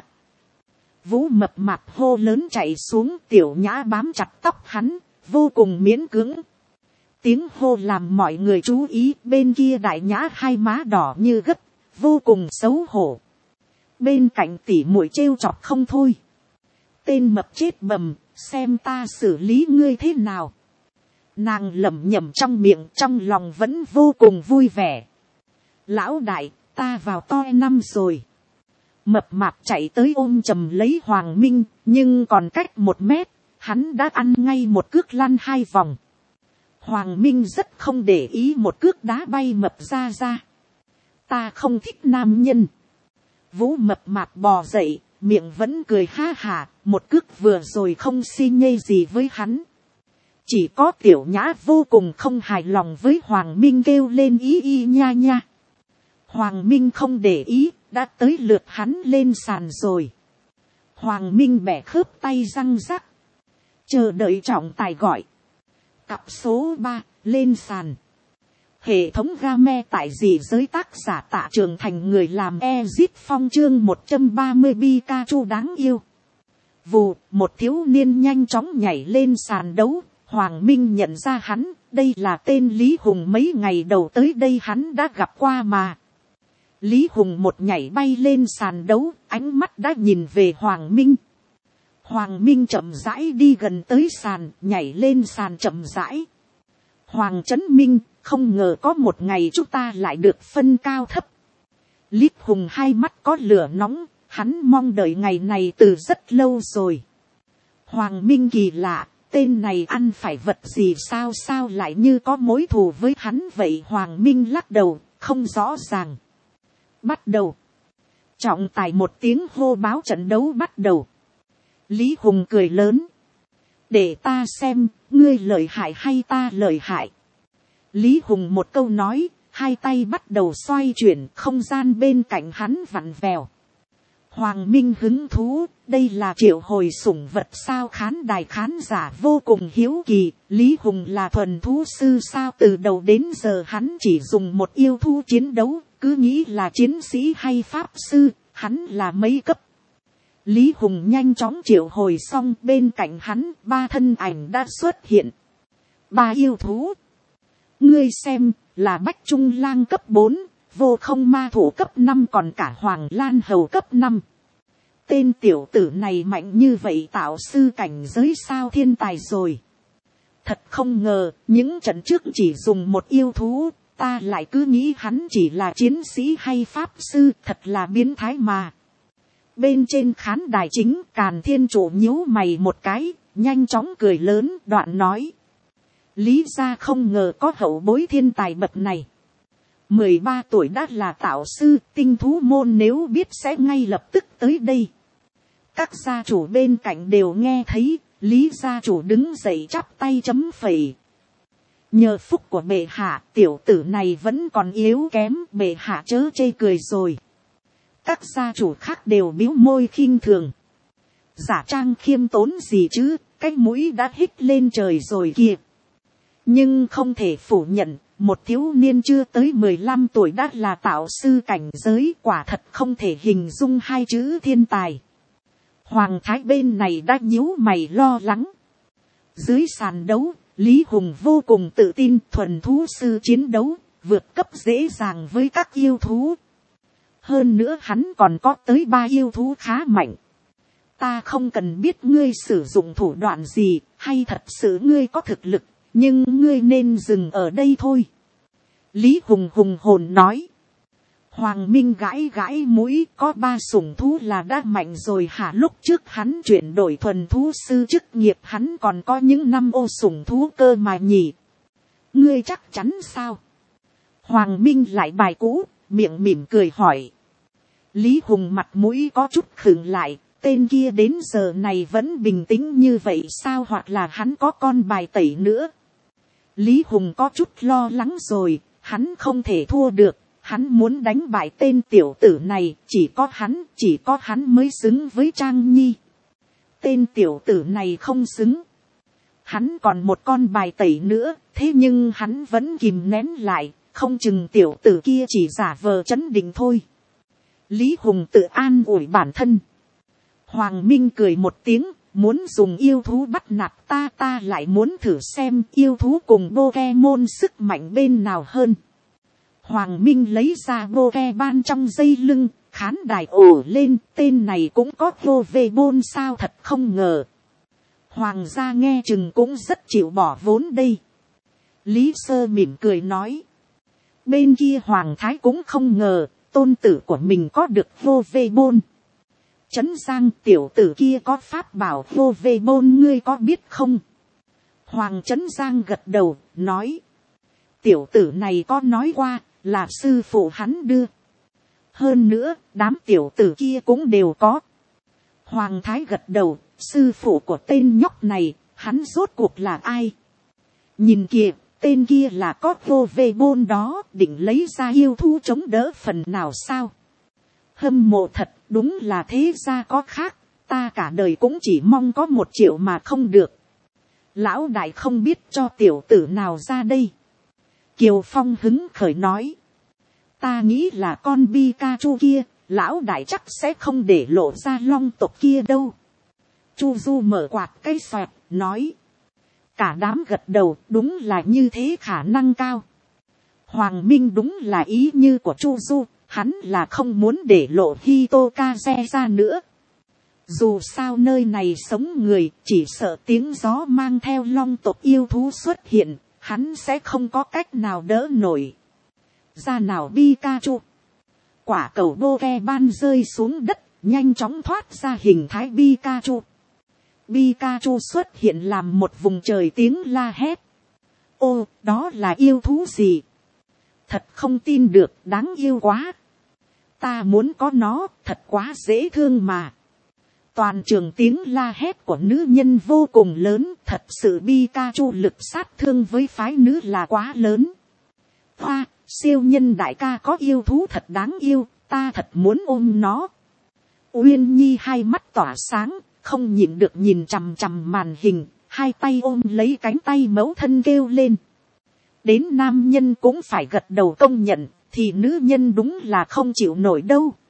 Vũ mập mạp hô lớn chạy xuống, Tiểu Nhã bám chặt tóc hắn, vô cùng miễn cưỡng. Tiếng hô làm mọi người chú ý, bên kia Đại Nhã hai má đỏ như gấp, vô cùng xấu hổ. Bên cạnh tỉ muội trêu chọc không thôi. Tên mập chết bầm, xem ta xử lý ngươi thế nào. Nàng lẩm nhẩm trong miệng, trong lòng vẫn vô cùng vui vẻ. Lão đại, ta vào toi năm rồi. Mập mạp chạy tới ôm chầm lấy Hoàng Minh, nhưng còn cách 1 mét, hắn đã ăn ngay một cước lăn 2 vòng. Hoàng Minh rất không để ý một cước đá bay mập ra. Ta không thích nam nhân. Vũ mập mạp bò dậy, miệng vẫn cười ha hả, một cước vừa rồi không xi nhê gì với hắn. Chỉ có Tiểu Nhã vô cùng không hài lòng với Hoàng Minh, kêu lên y nha nha. Hoàng Minh không để ý, đã tới lượt hắn lên sàn rồi. Hoàng Minh bẻ khớp tay răng rắc. chờ đợi trọng tài gọi. Cặp số 3, lên sàn. Hệ thống game tại dị giới, tác giả Tạ Trường Thành, người làm Ezit Phong, chương 130 Pikachu đáng yêu. Vù, một thiếu niên nhanh chóng nhảy lên sàn đấu. Hoàng Minh nhận ra hắn, đây là tên Lý Hùng, mấy ngày đầu tới đây hắn đã gặp qua mà. Lý Hùng một nhảy bay lên sàn đấu, ánh mắt đã nhìn về Hoàng Minh. Hoàng Minh chậm rãi đi gần tới sàn, nhảy lên sàn chậm rãi. Hoàng Chấn Minh, không ngờ có một ngày chúng ta lại được phân cao thấp. Lý Hùng hai mắt có lửa nóng, hắn mong đợi ngày này từ rất lâu rồi. Hoàng Minh kỳ lạ, tên này ăn phải vật gì sao lại như có mối thù với hắn vậy. Hoàng Minh lắc đầu, không rõ ràng. Bắt đầu. Trọng tài một tiếng hô báo trận đấu bắt đầu. Lý Hùng cười lớn. Để ta xem, ngươi lợi hại hay ta lợi hại. Lý Hùng một câu nói, hai tay bắt đầu xoay chuyển, không gian bên cạnh hắn vặn vẹo. Hoàng Minh hứng thú, đây là triệu hồi sủng vật sao? Khán đài khán giả vô cùng hiếu kỳ, Lý Hùng là thuần thú sư sao? Từ đầu đến giờ hắn chỉ dùng một yêu thú chiến đấu, cứ nghĩ là chiến sĩ hay pháp sư, hắn là mấy cấp. Lý Hùng nhanh chóng triệu hồi xong, bên cạnh hắn 3 thân ảnh đã xuất hiện. 3 yêu thú. Ngươi xem, là Bách Trung Lang cấp 4, Vô Không Ma Thủ cấp 5, còn cả Hoàng Lan Hầu cấp 5. Tên tiểu tử này mạnh như vậy, tạo sư cảnh giới sao? Thiên tài rồi. Thật không ngờ, những trận trước chỉ dùng một yêu thú, ta lại cứ nghĩ hắn chỉ là chiến sĩ hay pháp sư, thật là biến thái mà. Bên trên khán đài chính, Càn Thiên Chủ nhíu mày một cái, nhanh chóng cười lớn, đoạn nói. Lý gia không ngờ có hậu bối thiên tài bậc này. 13 tuổi đã là tạo sư, tinh thú môn nếu biết sẽ ngay lập tức tới đây. Các gia chủ bên cạnh đều nghe thấy, Lý gia chủ đứng dậy chắp tay chấm phẩy. Nhờ phúc của bệ hạ, tiểu tử này vẫn còn yếu kém, bệ hạ chớ chê cười rồi. Các gia chủ khác đều bĩu môi khinh thường. Giả trang khiêm tốn gì chứ, cái mũi đã hít lên trời rồi kìa. Nhưng không thể phủ nhận, một thiếu niên chưa tới 15 tuổi đã là tạo sư cảnh giới, quả thật không thể hình dung hai chữ thiên tài. Hoàng thái bên này đã nhíu mày lo lắng. Dưới sàn đấu, Lý Hùng vô cùng tự tin, thuần thú sư chiến đấu, vượt cấp dễ dàng với các yêu thú. Hơn nữa hắn còn có tới 3 yêu thú khá mạnh. Ta không cần biết ngươi sử dụng thủ đoạn gì, hay thật sự ngươi có thực lực, nhưng ngươi nên dừng ở đây thôi. Lý Hùng hùng hồn nói. Hoàng Minh gãi gãi mũi, có 3 sủng thú là đã mạnh rồi hả? Lúc trước hắn chuyển đổi thuần thú sư chức nghiệp, hắn còn có những 5 ô sủng thú cơ mà nhỉ. Ngươi chắc chắn sao? Hoàng Minh lại bài cũ, miệng mỉm cười hỏi. Lý Hùng mặt mũi có chút khựng lại, tên kia đến giờ này vẫn bình tĩnh như vậy sao? Hoặc là hắn có con bài tẩy nữa? Lý Hùng có chút lo lắng rồi, hắn không thể thua được, hắn muốn đánh bại tên tiểu tử này, chỉ có hắn mới xứng với Trang Nhi. Tên tiểu tử này không xứng. Hắn còn một con bài tẩy nữa, thế nhưng hắn vẫn kìm nén lại, không chừng tiểu tử kia chỉ giả vờ trấn định thôi. Lý Hùng tự an ủi bản thân. Hoàng Minh cười một tiếng, muốn dùng yêu thú bắt nạt ta lại muốn thử xem yêu thú cùng Pokemon sức mạnh bên nào hơn. Hoàng Minh lấy ra Pokemon trong dây lưng, khán đài ồ lên, tên này cũng có Pokemon sao? Thật không ngờ. Hoàng gia nghe chừng cũng rất chịu bỏ vốn đây. Lý Sơ mỉm cười nói. Bên kia Hoàng Thái cũng không ngờ, tôn tử của mình có được Pokemon. Trấn Giang, tiểu tử kia có pháp bảo Pokemon ngươi có biết không? Hoàng Trấn Giang gật đầu, nói. Tiểu tử này có nói qua, là sư phụ hắn đưa. Hơn nữa, đám tiểu tử kia cũng đều có. Hoàng Thái gật đầu, sư phụ của tên nhóc này, hắn rốt cuộc là ai? Nhìn kìa, tên kia là có Pokemon đó, định lấy ra yêu thú chống đỡ phần nào sao? Hâm mộ thật, đúng là thế gia có khác, ta cả đời cũng chỉ mong có 1 triệu mà không được. Lão đại không biết cho tiểu tử nào ra đây. Kiều Phong hứng khởi nói. Ta nghĩ là con Pikachu kia, lão đại chắc sẽ không để lộ ra long tộc kia đâu. Chu Du mở quạt cây xoẹt, nói. Cả đám gật đầu, đúng là như thế, khả năng cao. Hoàng Minh đúng là ý như của Chu Du, hắn là không muốn để lộ Hitokaze ra nữa. Dù sao nơi này sống người, chỉ sợ tiếng gió mang theo long tộc yêu thú xuất hiện, hắn sẽ không có cách nào đỡ nổi. Ra nào Pikachu. Quả cầu Pokemon rơi xuống đất, nhanh chóng thoát ra hình thái Pikachu. Pikachu xuất hiện làm một vùng trời tiếng la hét. Ô, đó là yêu thú gì? Thật không tin được, đáng yêu quá. Ta muốn có nó, thật quá dễ thương mà. Toàn trường tiếng la hét của nữ nhân vô cùng lớn, thật sự Pikachu lực sát thương với phái nữ là quá lớn. Hoa, siêu nhân đại ca có yêu thú thật đáng yêu, ta thật muốn ôm nó. Uyên Nhi hai mắt tỏa sáng, không nhịn được nhìn chằm chằm màn hình, hai tay ôm lấy cánh tay mẫu thân kêu lên. Đến nam nhân cũng phải gật đầu công nhận, thì nữ nhân đúng là không chịu nổi đâu.